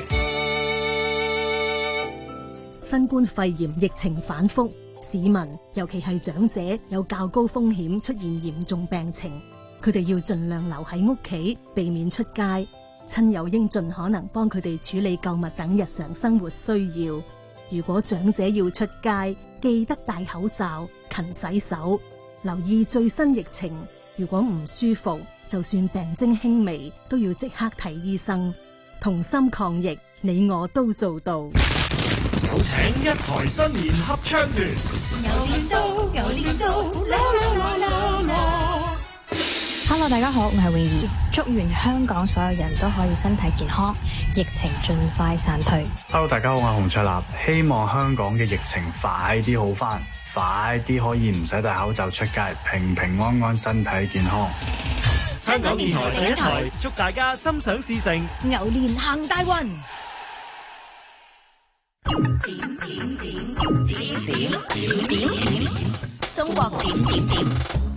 新冠肺炎疫情反覆，市民尤其係長者有較高風險出現嚴重病情，佢哋要盡量留喺屋企，避免出街。親友應盡可能幫佢哋處理購物等日常生活需要。如果長者要出街，記得戴口罩、勤洗手，留意最新疫情。如果唔舒服，就算病徵輕微，都要即刻睇醫生。同心抗疫，你我都做到。 有請一台新年合唱團。 有練到，有練到，啦啦啦啦啦。 Hello， 大家好，我係泳兒，祝願香港所有人都可以身體健康，疫情盡快散退。 Hello， 大家好，我係洪卓立，希望香港嘅疫情快啲好返，快啲可以唔使戴口罩出街，平平安安，身體健康。 香港電台第一台，祝大家心想事成， 牛年行大運。 點，中國點。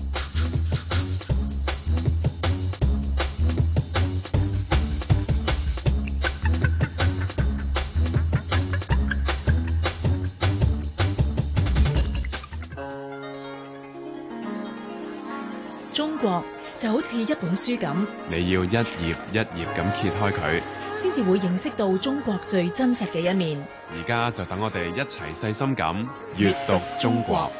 中國就好似一本書咁， 你要一頁一頁咁揭開佢， 先至會認識到中國最真實嘅一面。 而家就等我哋一齊細心咁閱讀中國。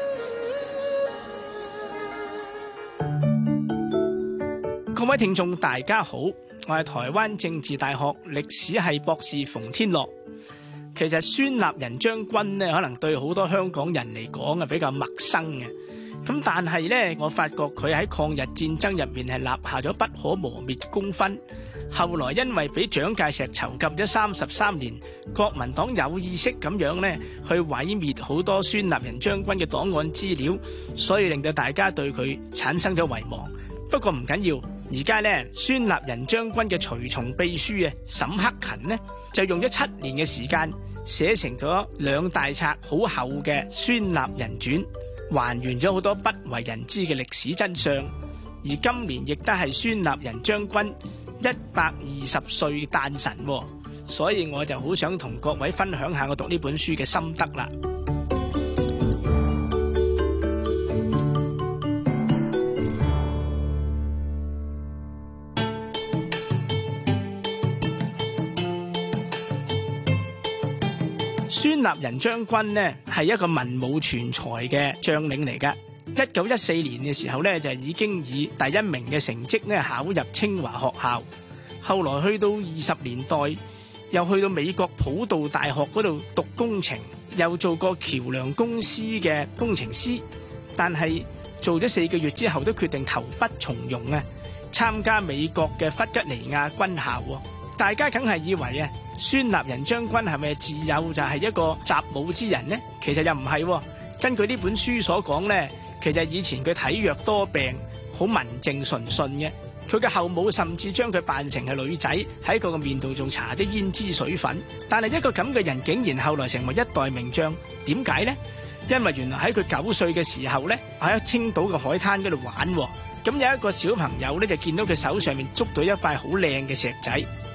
各位聽眾大家好，我係台灣政治大學歷史系博士馮天樂。其實孫立人將軍呢，可能對好多香港人嚟講係比較陌生嘅。咁但係呢，我發覺佢喺抗日戰爭入面係立下咗不可磨滅功勳。後來因為俾蔣介石囚禁咗33年，國民黨有意識咁樣呢去毀滅好多孫立人將軍嘅檔案資料，所以令到大家對佢產生咗遺忘。不過唔緊要，而家呢孫立人將軍嘅隨從秘書啊沈克勤呢，就用咗7年嘅時間寫成咗2大冊好厚嘅《孫立人傳》，還原咗好多不為人知嘅歷史真相。而今年亦都係孫立人將軍120歲誕辰，所以我就好想同各位分享下我讀呢本書嘅心得啦。孫立人將軍呢係一個文武全才嘅將領嚟㗎。1914年嘅時候呢，就已經以第1名嘅成績呢考入清華學校，後來去到20年代，又去到美國普渡大學嗰度讀工程，又做過橋樑公司嘅工程師，但係做咗4個月之後都決定投筆從戎啊，參加美國嘅弗吉尼亞軍校。大家梗係以為啊，孫立人將軍係咪自幼就係一個習武之人呢？其實又唔係。根據呢本書所講呢，其實以前佢體弱多病，好文靜純順嘅。佢嘅後母甚至將佢扮成係女仔，喺佢個面度仲搽啲胭脂水粉。但係一個咁嘅人竟然後來成為一代名將，點解呢？因為原來喺佢9歲嘅時候呢，喺青島嘅海灘嗰度玩，咁有一個小朋友呢，就見到佢手上面捉到一塊好靚嘅石仔，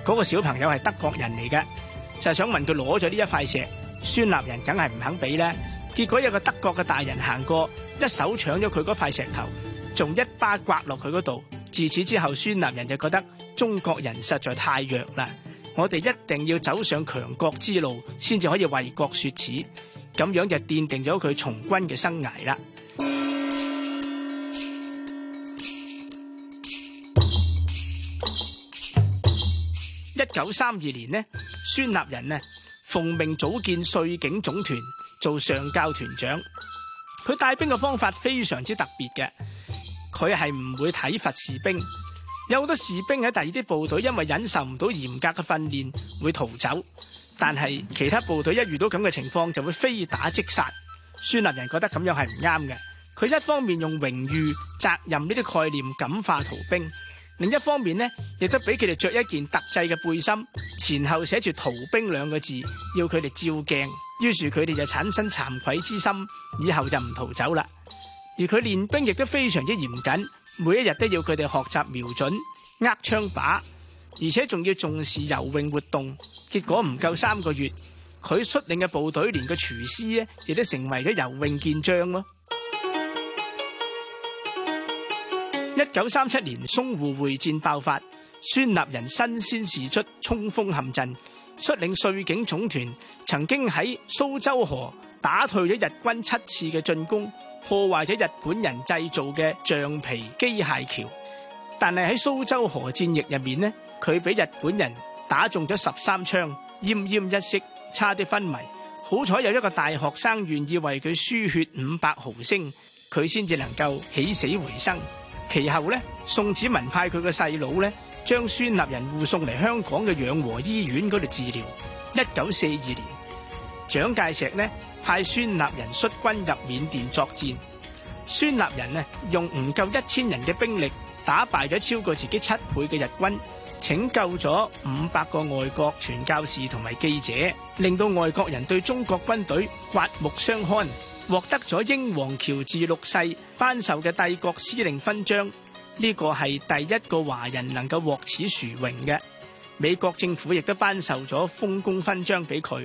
嗰個小朋友係德國人嚟嘅，就係想問佢攞咗呢一塊石，孫立人梗係唔肯俾啦。結果有個德國嘅大人行過，一手搶咗佢嗰塊石頭，仲一巴刮落佢嗰度。自此之後，孫立人就覺得中國人實在太弱啦，我哋一定要走上強國之路，先至可以為國雪恥。咁樣就奠定咗佢從軍嘅生涯啦。1932年呢，孫立人呢奉命組建稅警總團做上校團長。佢帶兵嘅方法非常之特別嘅，佢係唔會體罰士兵。有好多士兵喺第二啲部隊因為忍受唔到嚴格嘅訓練會逃走，但係其他部隊一遇到咁嘅情況就會非打即殺。孫立人覺得咁樣係唔啱嘅，佢一方面用榮譽、責任呢啲概念感化逃兵，另一方面呢亦都俾佢哋着一件特製嘅背心，前後寫住逃兵兩個字，要佢哋照鏡。於是佢哋就產生慚愧之心，以後就唔逃走啦。而佢練兵亦都非常之嚴謹，每一日都要佢哋學習瞄準、握槍把，而且仲要重視游泳活動。結果唔夠3個月，佢率領嘅部隊連個廚師咧，亦都成為咗游泳健將咯。1937年淞滬會戰爆發，孫立人身先士卒，衝鋒陷陣，率領稅警總團，曾經喺蘇州河打退咗日軍7次嘅進攻，破壞咗日本人製造嘅橡皮機械橋。但係喺蘇州河戰役入面呢，佢俾日本人打中咗13槍，奄奄一息，差啲昏迷。好彩有一個大學生願意為佢輸血500毫升，佢先至能夠起死回生。其後呢，宋子文派佢個細佬呢，將孫立人護送嚟香港嘅養和醫院嗰度治療。1942年，蔣介石呢派孫立人率軍入緬甸作戰，孫立人呢用唔夠1000人嘅兵力打敗咗超過自己7倍嘅日軍，拯救咗500個外國傳教士同埋記者，令到外國人對中國軍隊刮目相看，獲得咗英皇喬治6世頒授嘅帝國司令勳章。呢個係第一個華人能夠獲此殊榮嘅。美國政府亦都頒授咗豐功勳章俾佢。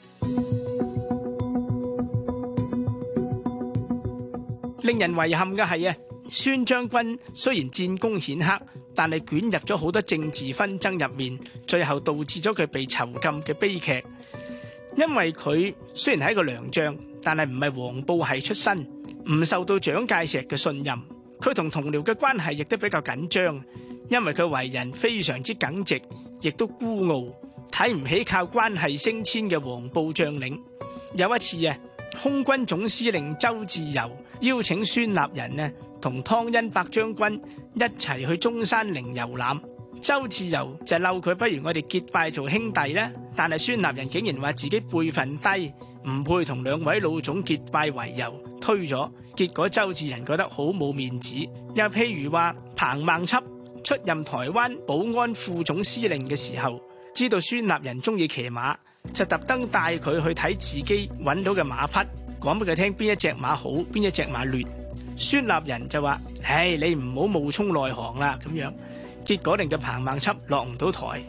令人遺憾嘅係孫將軍雖然戰功顯赫，但係捲入咗好多政治紛爭入面，最後導致咗佢被囚禁嘅悲劇。因為佢雖然係一個良將，但係唔係黃埔系出身，唔受到蔣介石嘅信任。佢同同僚嘅關係亦都比較緊張，因為佢為人非常之耿直，亦都孤傲，睇唔起靠關係升遷嘅黃埔將領。有一次空軍總司令周自由邀請孫立人同湯恩伯將軍一齊去中山陵遊覽。周自由就嬲佢，不如我哋結拜做兄弟啦。但係孫立人竟然話自己輩分低，唔配同2位老總結拜為由，推咗。結果周自仁覺得好冇面子。又譬如話彭孟緝出任台灣保安副總司令嘅時候，知道孫立人中意騎馬，就特登帶佢去睇自己揾到嘅馬匹，講俾佢聽邊一隻馬好，邊一隻馬劣。孫立人就話：唉，你唔好冒充內行啦咁樣。結果令到彭孟緝落唔到台。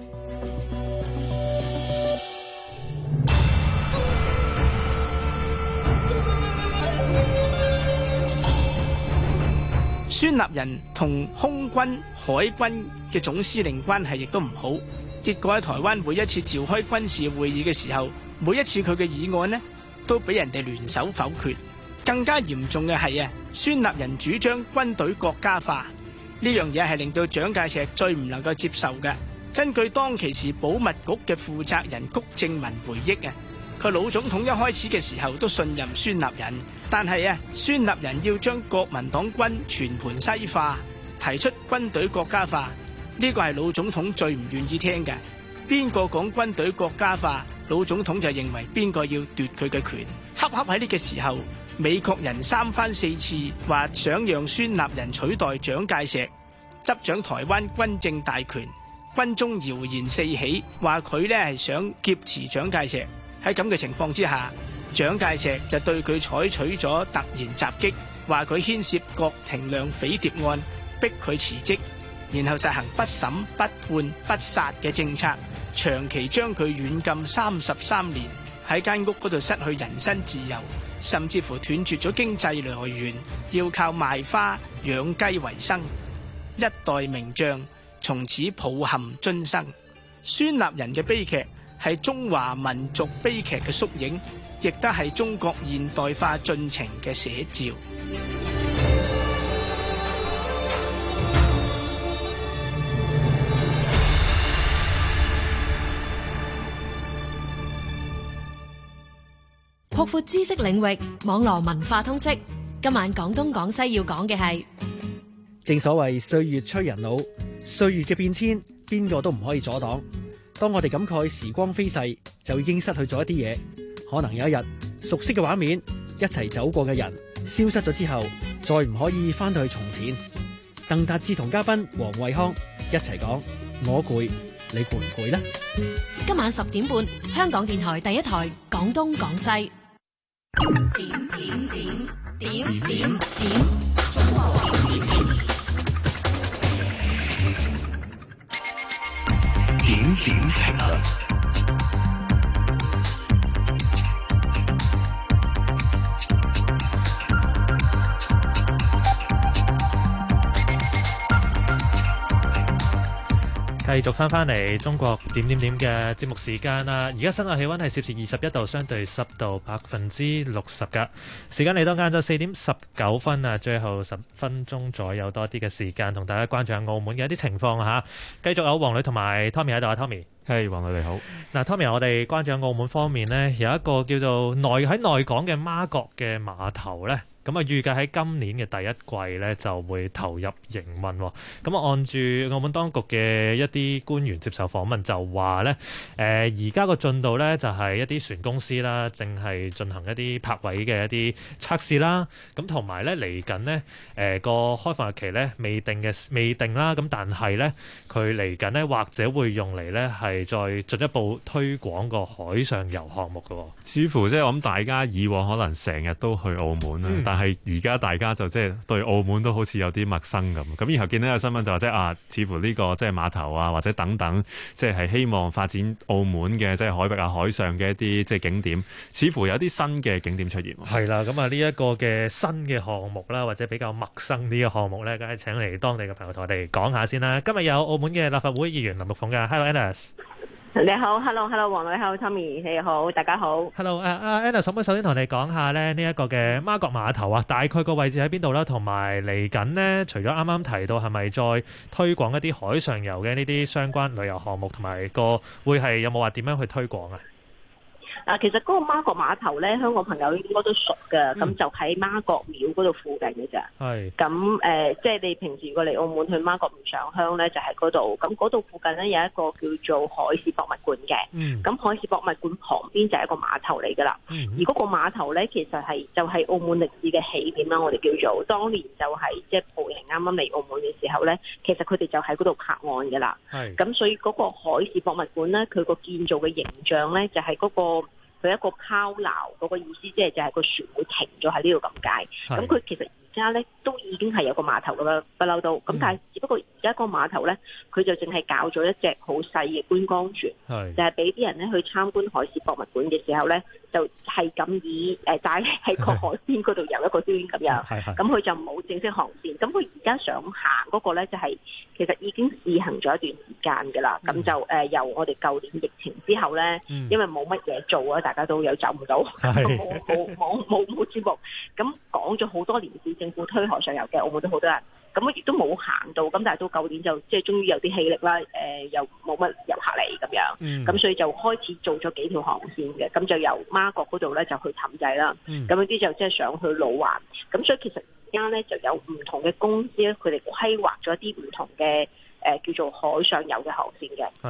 孫立人同空軍、海軍嘅總司令關係亦都唔好，結果喺台灣每一次召開軍事會議嘅時候，每一次佢嘅議案都俾人哋聯手否決。更加嚴重嘅係孫立人主張軍隊國家化，呢樣嘢係令到蔣介石最唔能夠接受嘅。根據當其時保密局嘅負責人谷正文回憶佢老總統一開始嘅時候都信任孫立人，但係孫立人要將國民黨軍全盤西化，提出軍隊國家化，呢個係老總統最唔願意聽嘅。邊個講軍隊國家化，老總統就認為邊個要奪佢嘅權。恰恰喺呢個時候，美國人3番4次話想讓孫立人取代蔣介石執掌台灣軍政大權，軍中謠言四起，話佢係想劫持蔣介石。喺咁嘅情況之下，蔣介石就對佢採取咗突然襲擊，話佢牽涉郭廷亮匪諜案，逼佢辭職。 然後實行不審、不判、不殺嘅政策，長期將佢軟禁33年，喺間屋嗰度失去人身自由，甚至乎斷絕咗經濟來源，要靠賣花養雞為生。一代名將從此抱憾終生。孫立人嘅悲劇係中華民族悲劇嘅縮影，亦都係中國現代化進程嘅寫照。 擴闊知識領域，網絡文化通識。今晚廣東廣西要講嘅係， 正所謂歲月催人老，歲月嘅變遷，邊個都唔可以阻擋。當我哋感慨時光飛逝，就已經失去咗一啲嘢。可能有一日，熟悉嘅畫面，一齊走過嘅人，消失咗之後，再唔可以翻到去從前。鄧達志同嘉賓黃惠康一齊講，我攰，你攰唔攰呢？ 今晚10點半，香港電台第一台廣東廣西。點，中國點評論。 繼續翻嚟中國點嘅節目時間啦！而家室外氣溫係攝氏21度，相對濕度60%㗎。時間嚟到晏晝4點19分啊，最後10分鐘左右多啲嘅時間，同大家關注下澳門嘅一啲情況嚇。繼續有黃女同埋 Tommy 喺度啊 ，Tommy。 係，黃女你好。嗱 ，Tommy，我哋關注下澳門方面呢，有一個叫做喺內港嘅媽閣嘅碼頭呢。咁啊，預計喺今年嘅第一季咧就會投入營運。咁啊，按住澳門當局嘅一啲官員接受訪問就話咧，而家個進度咧就係一啲船公司啦，正係進行一啲泊位嘅一啲測試啦。咁同埋咧嚟緊咧，個開放日期咧未定啦。咁但係咧，佢嚟緊咧或者會用嚟咧係再進一步推廣個海上遊項目嘅。 似乎即係我諗大家以往可能成日都去澳門啦。但係而家大家就即係對澳門都好似有啲陌生咁，咁然後見到有新聞就話即係似乎呢個即係碼頭啊或者等等，即係希望發展澳門嘅即係海域啊海上嘅一啲即係景點，似乎有啲新嘅景點出現。 係啦，咁啊呢一個嘅新嘅項目啦，或者比較陌生啲嘅項目咧，梗係請嚟當地嘅朋友同我哋講下先啦。今日有澳門嘅立法會議員林陸鳳嘅 ，Hello Anna。 你好 ，Hello， 黃女好 ，Tommy， 你好，大家好。 Hello， Anna， 可唔可以首先同你講下咧呢一個嘅媽閣碼頭啊，大概個位置喺邊度啦？同埋嚟緊呢，除咗啱啱提到係咪再推廣一啲海上遊嘅呢啲相關旅遊項目，同埋會係有冇話點樣去推廣啊？ 其實嗰個媽閣碼頭咧，香港朋友應該都熟嘅，咁就喺媽閣廟嗰度附近嘅咋。係。咁即係你平時如果嚟澳門去媽閣廟上香咧，就喺嗰度。咁嗰度附近咧有一個叫做海事博物館嘅。咁海事博物館旁邊就係一個碼頭嚟㗎啦。而嗰個碼頭咧，其實就係澳門歷史嘅起點啦。我哋叫做當年就係即係葡人啱啱嚟澳門嘅時候咧，其實佢哋就喺嗰度泊岸㗎啦。係。咁所以嗰個海事博物館咧，佢個建造嘅形象咧，就係嗰個。佢一個拋錨嗰個意思，即係就係個船會停咗喺呢度咁解。咁佢其實而家咧都已經係有個碼頭㗎，不嬲都。咁但係只不過而家個碼頭咧，佢就淨係搞咗一隻好細嘅觀光船，就係俾啲人咧去參觀海事博物館嘅時候咧，就係咁以帶喺個海邊嗰度遊一個圈咁樣。咁佢就冇正式航線。咁佢而家想行嗰個咧，就係其實已經試行咗一段時間㗎啦。咁就由我哋舊年疫情之後咧，因為冇乜嘢做啊，大家都有走唔到，冇節目。咁講咗好多年，市政府推海上遊嘅，澳門都好多人。咁亦都冇行到，咁但係到舊年就即係終於有啲氣力啦，又冇乜遊客嚟咁樣，咁所以就開始做咗幾條航線嘅，咁就由媽閣嗰度咧就去氹仔啦，咁有啲就即係上去老環，咁所以其實而家咧就有唔同嘅公司咧，佢哋規劃咗一啲唔同嘅叫做海上遊嘅航線嘅。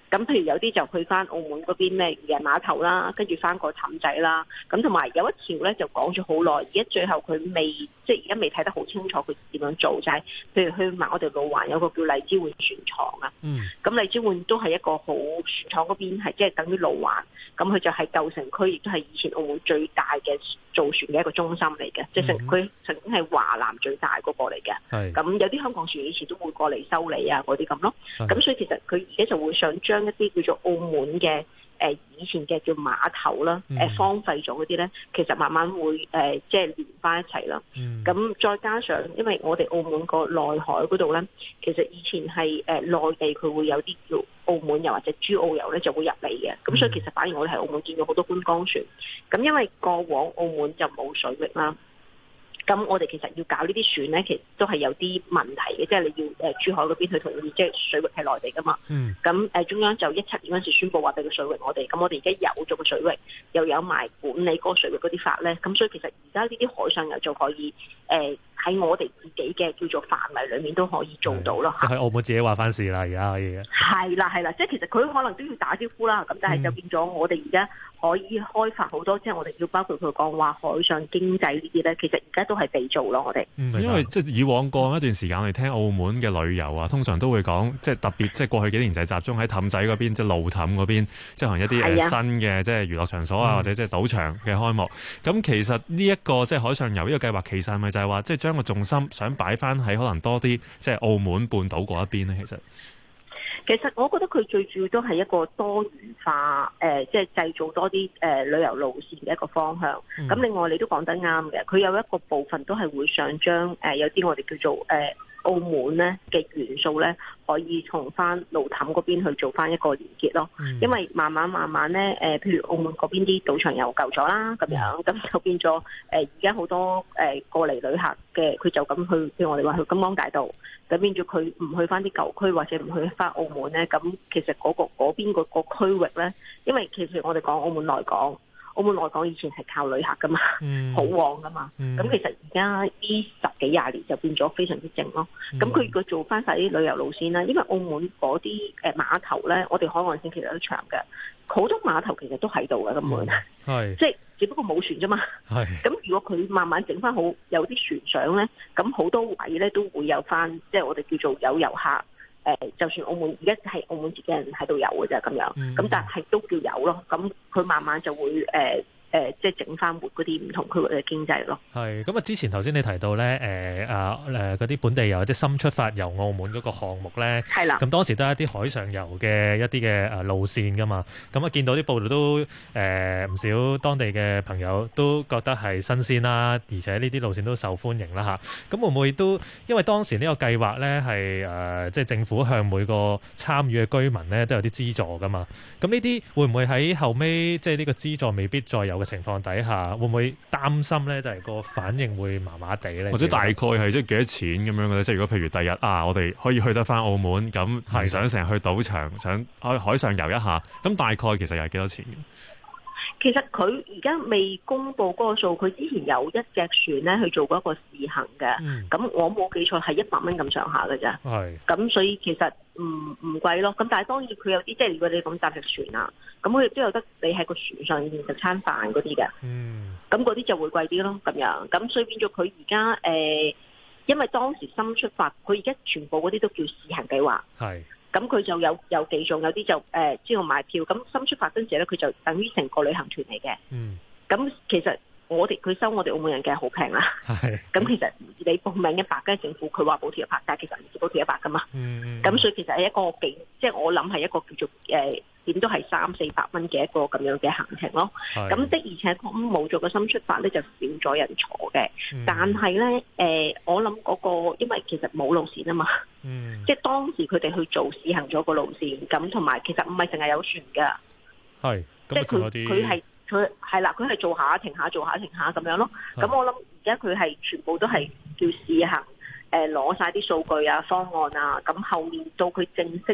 咁譬如有啲就去翻澳門嗰邊咩漁人碼頭啦，跟住翻個氹仔啦，咁同埋有一條咧就講咗好耐，而家最後佢未即係而家未睇得好清楚佢點樣做，就係、譬如去埋我哋路環有個叫荔枝灣船廠啊，咁荔枝灣都係一個好船廠嗰邊係即係等於路環，咁佢就係舊城區，亦都係以前澳門最大嘅造船嘅一個中心嚟嘅，即係佢曾經係華南最大嗰個嚟嘅，咁有啲香港船以前都會過嚟修理啊嗰啲咁咯，咁所以其實佢而家就會想將一啲叫做澳門嘅以前嘅叫碼頭啦，荒廢咗嗰啲咧，其實慢慢會即係連翻一齊啦。咁再加上，因為我哋澳門個內海嗰度咧，其實以前係內地佢會有啲叫澳門遊或者珠澳遊咧就會入嚟嘅，咁所以其實反而我哋喺澳門見到好多觀光船。咁因為過往澳門就冇水域啦。咁我哋其實要搞呢啲船咧，其實都係有啲問題嘅，即係你要珠海嗰邊去同意，即係水域係內地噶嘛。咁中央就17年嗰陣時宣佈話俾個水域我哋，咁我哋而家有咗個水域，又有埋管理嗰個水域嗰啲法咧，咁所以其實而家呢啲海上遊就可以喺我哋自己嘅叫做範圍裡面都可以做到咯。 即係澳門自己話翻事啦，而家可以嘅。係啦，即係其實佢可能都要打招呼啦，咁但係就變咗我哋而家可以開發好多，即係我哋要包括佢講話海上經濟呢啲咧，其實而家都係被做咯，我哋。 因為即係以往過一段時間嚟聽澳門嘅旅遊啊，通常都會講即係特別即係過去幾年就係集中喺氹仔嗰邊，即係路氹嗰邊，即係可能一啲新嘅即係娛樂場所啊，或者即係賭場嘅開幕。咁其實呢一個即係海上遊呢個計劃，其實係咪就係話即係將個重心想擺翻喺可能多啲即係澳門半島嗰一邊咧？ 其實我覺得佢最主要都係一個多元化，即係製造多啲旅遊路線嘅一個方向。咁另外你都講得啱嘅，佢有一個部分都係會想將有啲我哋叫做澳門咧嘅元素咧，可以從翻路氹嗰邊去做翻一個連結咯。因為慢慢咧，譬如澳門嗰邊啲賭場又舊咗啦，咁樣咁就變咗而家好多過嚟旅客嘅，佢就咁去，譬如我哋話去金光大道，咁變咗佢唔去翻啲舊區或者唔去翻澳門咧，咁其實嗰邊個區域咧，因為其實我哋講澳門來港。澳門來港以前係靠旅客噶嘛，好旺噶嘛。咁其實而家呢10幾20年就變咗非常之靜咯。咁佢如果做翻晒啲旅遊路線啦，因為澳門嗰啲碼頭咧，我哋海岸線其實都長嘅，好多碼頭其實都喺度嘅根本，即係只不過冇船啫嘛。咁如果佢慢慢整翻好，有啲船上咧，咁好多位咧都會有翻，即係我哋叫做有遊客。就算澳門而家係澳門自己人喺度有嘅啫，咁樣，咁但係都叫有咯，咁佢慢慢就會即係整翻活嗰啲唔同區域嘅經濟咯。 係咁啊！之前頭先你提到咧，嗰啲本地遊即係深出發遊澳門嗰個項目咧，係啦。咁當時都係一啲海上遊嘅一啲嘅路線噶嘛。咁啊，見到啲報道都唔少當地嘅朋友都覺得係新鮮啦，而且呢啲路線都受歡迎啦嚇。咁會唔會都因為當時呢個計劃咧係即係政府向每個參與嘅居民咧都有啲資助噶嘛？咁呢啲會唔會喺後尾即係呢個資助未必再有嘅情況底下，會唔會擔心咧？就係個反應會麻麻地咧， 或者大概係即係幾多錢咁樣嘅咧？即係如果譬如第日我哋可以去得翻澳門，咁唔想成日去賭場，想去海上遊一下，咁大概其實又係幾多錢？ 其實佢而家未公布嗰個數，佢之前有一隻船咧去做過一個試行嘅，咁我冇記錯係100蚊咁上下嘅咋，咁所以其實唔貴咯。咁但係當然佢有啲即係如果你咁搭隻船啊，咁佢亦都有得你喺個船上面食餐飯嗰啲嘅，咁嗰啲就會貴啲咯咁樣。咁所以變咗佢而家因為當時深出發，佢而家全部嗰啲都叫試行計劃。咁佢就有幾種，有啲就之後買票。咁深出發嗰陣時咧，佢就等於成個旅行團嚟嘅。咁其實佢收我哋澳門人嘅好平啦。咁其實你報名100，跟住政府佢話補貼100，但係其實唔止補貼100噶嘛。咁所以其實係一個即係我諗係一個叫做點都係300-400蚊嘅一個咁樣嘅行程咯。咁的而且確冇咗個深出發咧，就少咗人坐嘅。但係咧我諗嗰個因為其實冇路線啊嘛。即係當時佢哋去做試行咗個路線，咁同埋其實唔係淨係有船㗎。即係佢係啦，佢係做下停下做下停下咁樣咯。咁我諗而家佢係全部都係叫試行，攞晒啲數據啊方案啊，咁後面到佢正式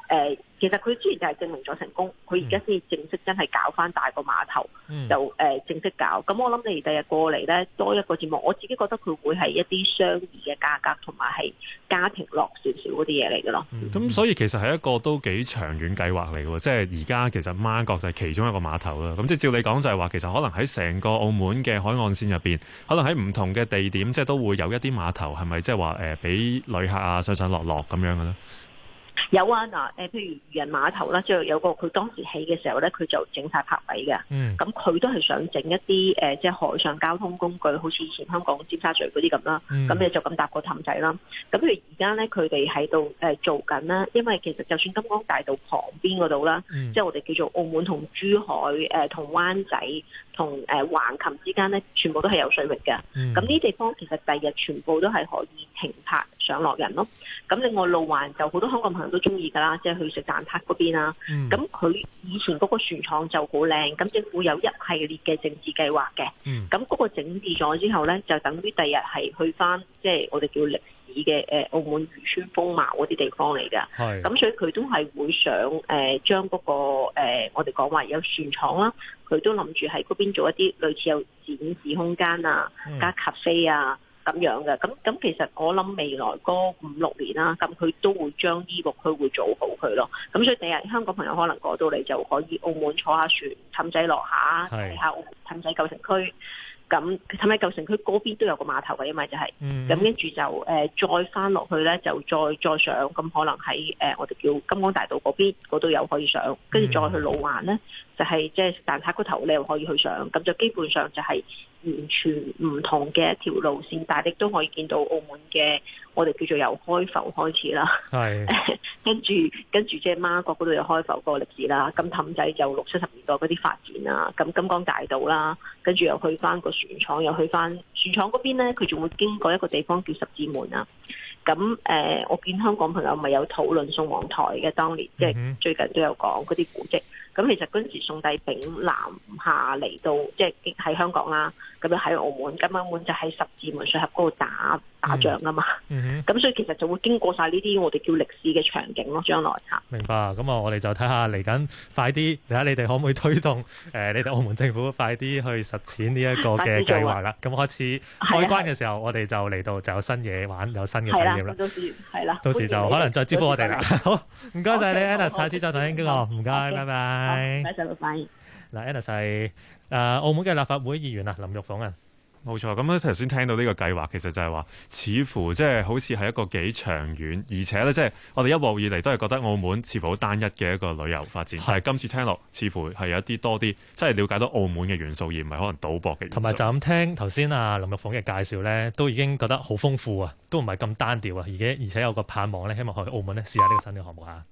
其實佢之前就係證明咗成功，佢而家先正式真係搞翻大個碼頭，就正式搞。咁我諗你第日過嚟咧多一個節目，我自己覺得佢會係一啲相宜嘅價格，同埋係家庭樂少少嗰啲嘢嚟嘅咯。 咁所以其實係一個都幾長遠計劃嚟嘅，即係而家其實媽閣就係其中一個碼頭啦。咁即係照你講就係話，其實可能喺成個澳門嘅海岸線入邊，可能喺唔同嘅地點，即係都會有一啲碼頭，係咪即係話俾旅客啊上上落落咁樣嘅咧？ 有啊，嗱，譬如漁人碼頭啦，即係有個佢當時起嘅時候咧，佢就整晒泊位嘅。咁佢都係想整一啲即係海上交通工具，好似以前香港尖沙咀嗰啲咁啦。咁你就咁搭個氹仔啦。咁譬如而家咧，佢哋喺度做緊啦，因為其實就算金光大道旁邊嗰度啦，即係我哋叫做澳門同珠海同灣仔同橫琴之間咧，全部都係有水域嘅。咁呢啲地方其實第日全部都係可以停泊上落人咯。咁另外路環就好多香港朋友都中意㗎啦，即係去食蛋撻嗰邊啦。咁佢以前嗰個船廠就好靚，咁政府有一系列嘅整治計劃嘅。咁嗰個整治咗之後咧，就等於第日係去翻即係我哋叫歷史嘅澳門漁村風貌嗰啲地方嚟㗎。咁所以佢都係會想將嗰個我哋講話有船廠啦，佢都諗住喺嗰邊做一啲類似有展示空間啊，加咖啡啊。咁樣嘅，咁其實我諗未來嗰5-6年啦，咁佢都會將呢個區會做好佢咯。咁所以第日香港朋友可能過到嚟就可以澳門坐下船，氹仔落下睇下氹仔舊城區。咁氹仔舊城區嗰邊都有個碼頭嘅，因為就係咁跟住就再翻落去咧，就再上，咁可能喺我哋叫金光大道嗰邊嗰度又可以上，跟住再去路環咧，就係即係蛋撻嗰頭你又可以去上，咁就基本上就係完全唔同嘅一條路線，但係亦都可以見到澳門嘅我哋叫做由開埠開始啦，跟住即係媽閣嗰度有開埠個歷史啦，咁氹仔就60-70年代嗰啲發展啦，咁金光大道啦，跟住又去翻個船廠，又去翻船廠嗰邊咧，佢仲會經過一個地方叫十字門啊。咁我見香港朋友咪有討論宋皇台嘅，當年即係最近都有講嗰啲古蹟。咁其實嗰陣時宋帝昺南下嚟到，即係喺香港啦，咁樣喺澳門，咁澳門就喺十字門水峽嗰度打仗啊嘛。咁所以其實就會經過晒呢啲我哋叫歷史嘅場景咯，將來嚇。 明白。咁我哋就睇下嚟緊快啲，睇下你哋可唔可以推動你哋澳門政府快啲去實踐呢一個嘅計劃啦。咁開始開關嘅時候，我哋就嚟到就有新嘢玩，有新嘅體驗啦。到時就可能再招呼我哋啦。好，唔該晒你 Anna， 下次再同你傾過。唔該，拜拜。 唔該晒，拜拜。 嗱 ，Anna 係澳門嘅立法會議員啊，林玉鳳啊。 冇錯，咁咧頭先聽到呢個計劃，其實就係話，似乎即係好似係一個幾長遠，而且咧即係我哋一路以嚟都係覺得澳門似乎好單一嘅一個旅遊發展，但係今次聽落似乎係有一啲多啲，即係了解到澳門嘅元素，而唔係可能賭博嘅元素。 同埋就咁聽頭先啊林玉鳳嘅介紹咧，都已經覺得好豐富啊，都唔係咁單調啊，而且有個盼望咧，希望去澳門咧試下呢個新嘅項目嚇。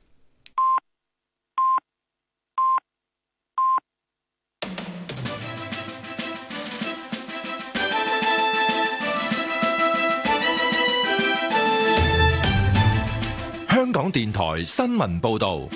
香港電台新聞報導，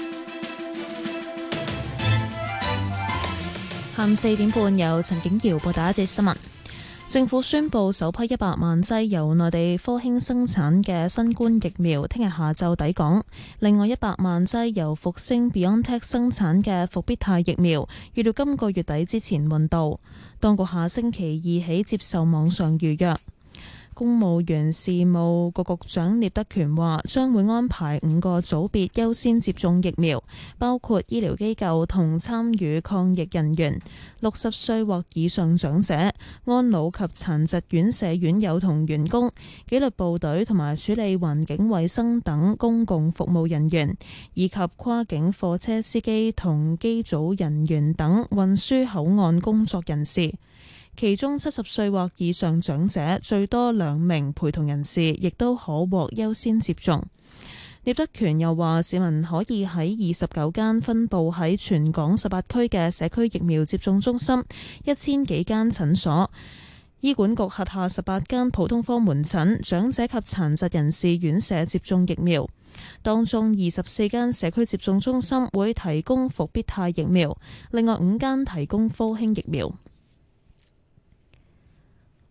下午4點半由陳景瑤報道一節新聞。政府宣布首批100萬劑由內地科興生產嘅新冠疫苗聽日下晝抵港，另外100萬劑由復星 BioNTech 生產嘅復必泰疫苗，預料今個月底之前運到。當局下星期2起接受網上預約。公務員事務局局長聶德權話，將會安排5個組別優先接種疫苗，包括醫療機構同參與抗疫人員、60歲或以上長者、安老及殘疾院舍院友同員工、紀律部隊同埋處理環境衛生等公共服務人員，以及跨境貨車司機同機組人員等運輸口岸工作人士。其中70歲或以上長者最多2名陪同人士，亦都可獲優先接種。聶德權又話，市民可以喺29間分佈喺全港18區嘅社區疫苗接種中心、1000幾間診所、醫管局轄下18間普通科門診、長者及殘疾人士院舍接種疫苗。當中24間社區接種中心會提供復必泰疫苗，另外5間提供科興疫苗。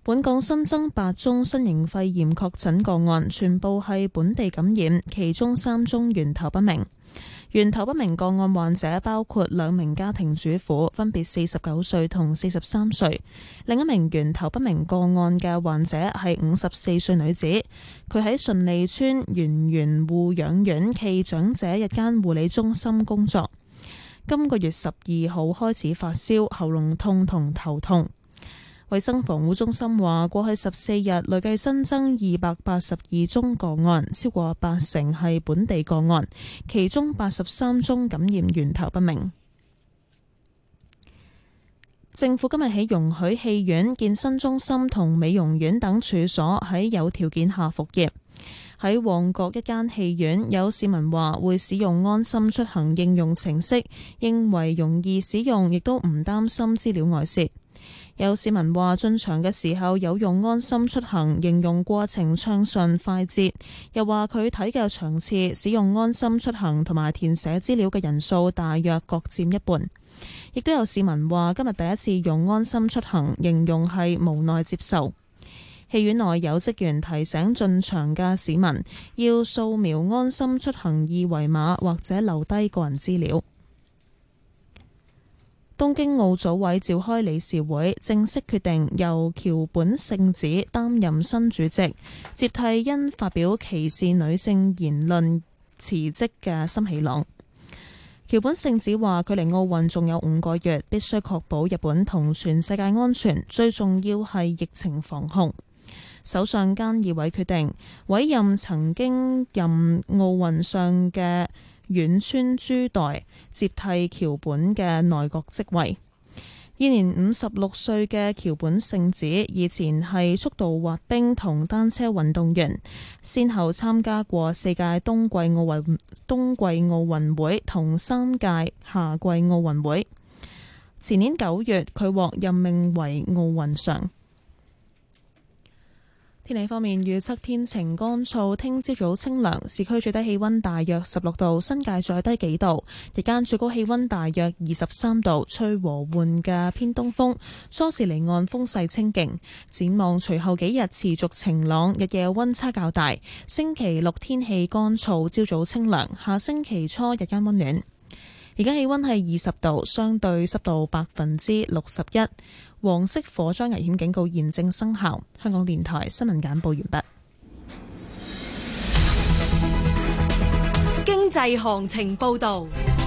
本港新增8宗新型肺炎確診個案，全部係本地感染，其中3宗源頭不明。源頭不明個案患者包括2名家庭主婦，分別49歲同43歲。另一名源頭不明個案嘅患者係54歲女子，佢喺順利村圓圓護養院暨長者日間護理中心工作。今個月12號開始發燒、喉嚨痛同頭痛。衛生防護中心話，過去14日累計新增282宗個案，超過80%係本地個案，其中83宗感染源頭不明。政府今日起容許戲院、健身中心同美容院等處所喺有條件下復業。喺旺角一間戲院，有市民話會使用安心出行應用程式，認為容易使用，亦都唔擔心資料外泄。有市民話進場嘅時候有用安心出行，形容過程暢順快捷。又話佢睇嘅場次使用安心出行同埋填寫資料嘅人數大約各佔一半。亦都有市民話今日第一次用安心出行，形容係無奈接受。戲院內有職員提醒進場嘅市民要掃描安心出行二維碼或者留低個人資料。東京奧組委召開理事會，正式決定由橋本聖子擔任新主席，接替因發表歧視女性言論辭職嘅森喜朗。橋本聖子話：距離奧運仲有5個月，必須確保日本同全世界安全，最重要係疫情防控。首相菅義偉決定委任曾經任奧運相嘅遠川珠代接替橋本嘅內閣職位。現年56歲嘅橋本聖子以前係速度滑冰同單車運動員，先後參加過4屆冬季奧運會同3屆夏季奧運會。前年9月，佢獲任命為奧運相。天氣方面，預測天晴乾燥，聽朝早清涼，市區最低氣溫大約16度，新界再低幾度。日間最高氣溫大約23度，吹和緩嘅偏東風，初時離岸風勢清勁。展望隨後幾日持續晴朗，日夜溫差較大。星期六天氣乾燥，朝早清涼，下星期初日間溫暖。而家氣溫係20度，相對濕度61%。黃色火災危險警告現正生效。香港電台新聞簡報完畢。 經濟行情報道。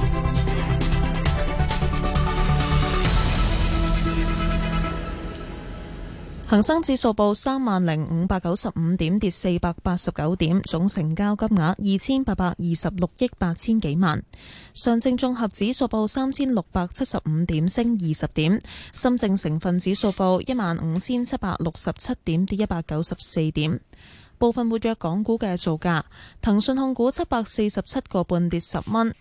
恒生指數報30,595點，跌489點，總成交金額2826億8千幾萬。上證綜合指數報3675點，升20點。深證成分指數報15,767點，跌194點。部分活躍港股嘅造價：騰訊控股747個半跌10蚊，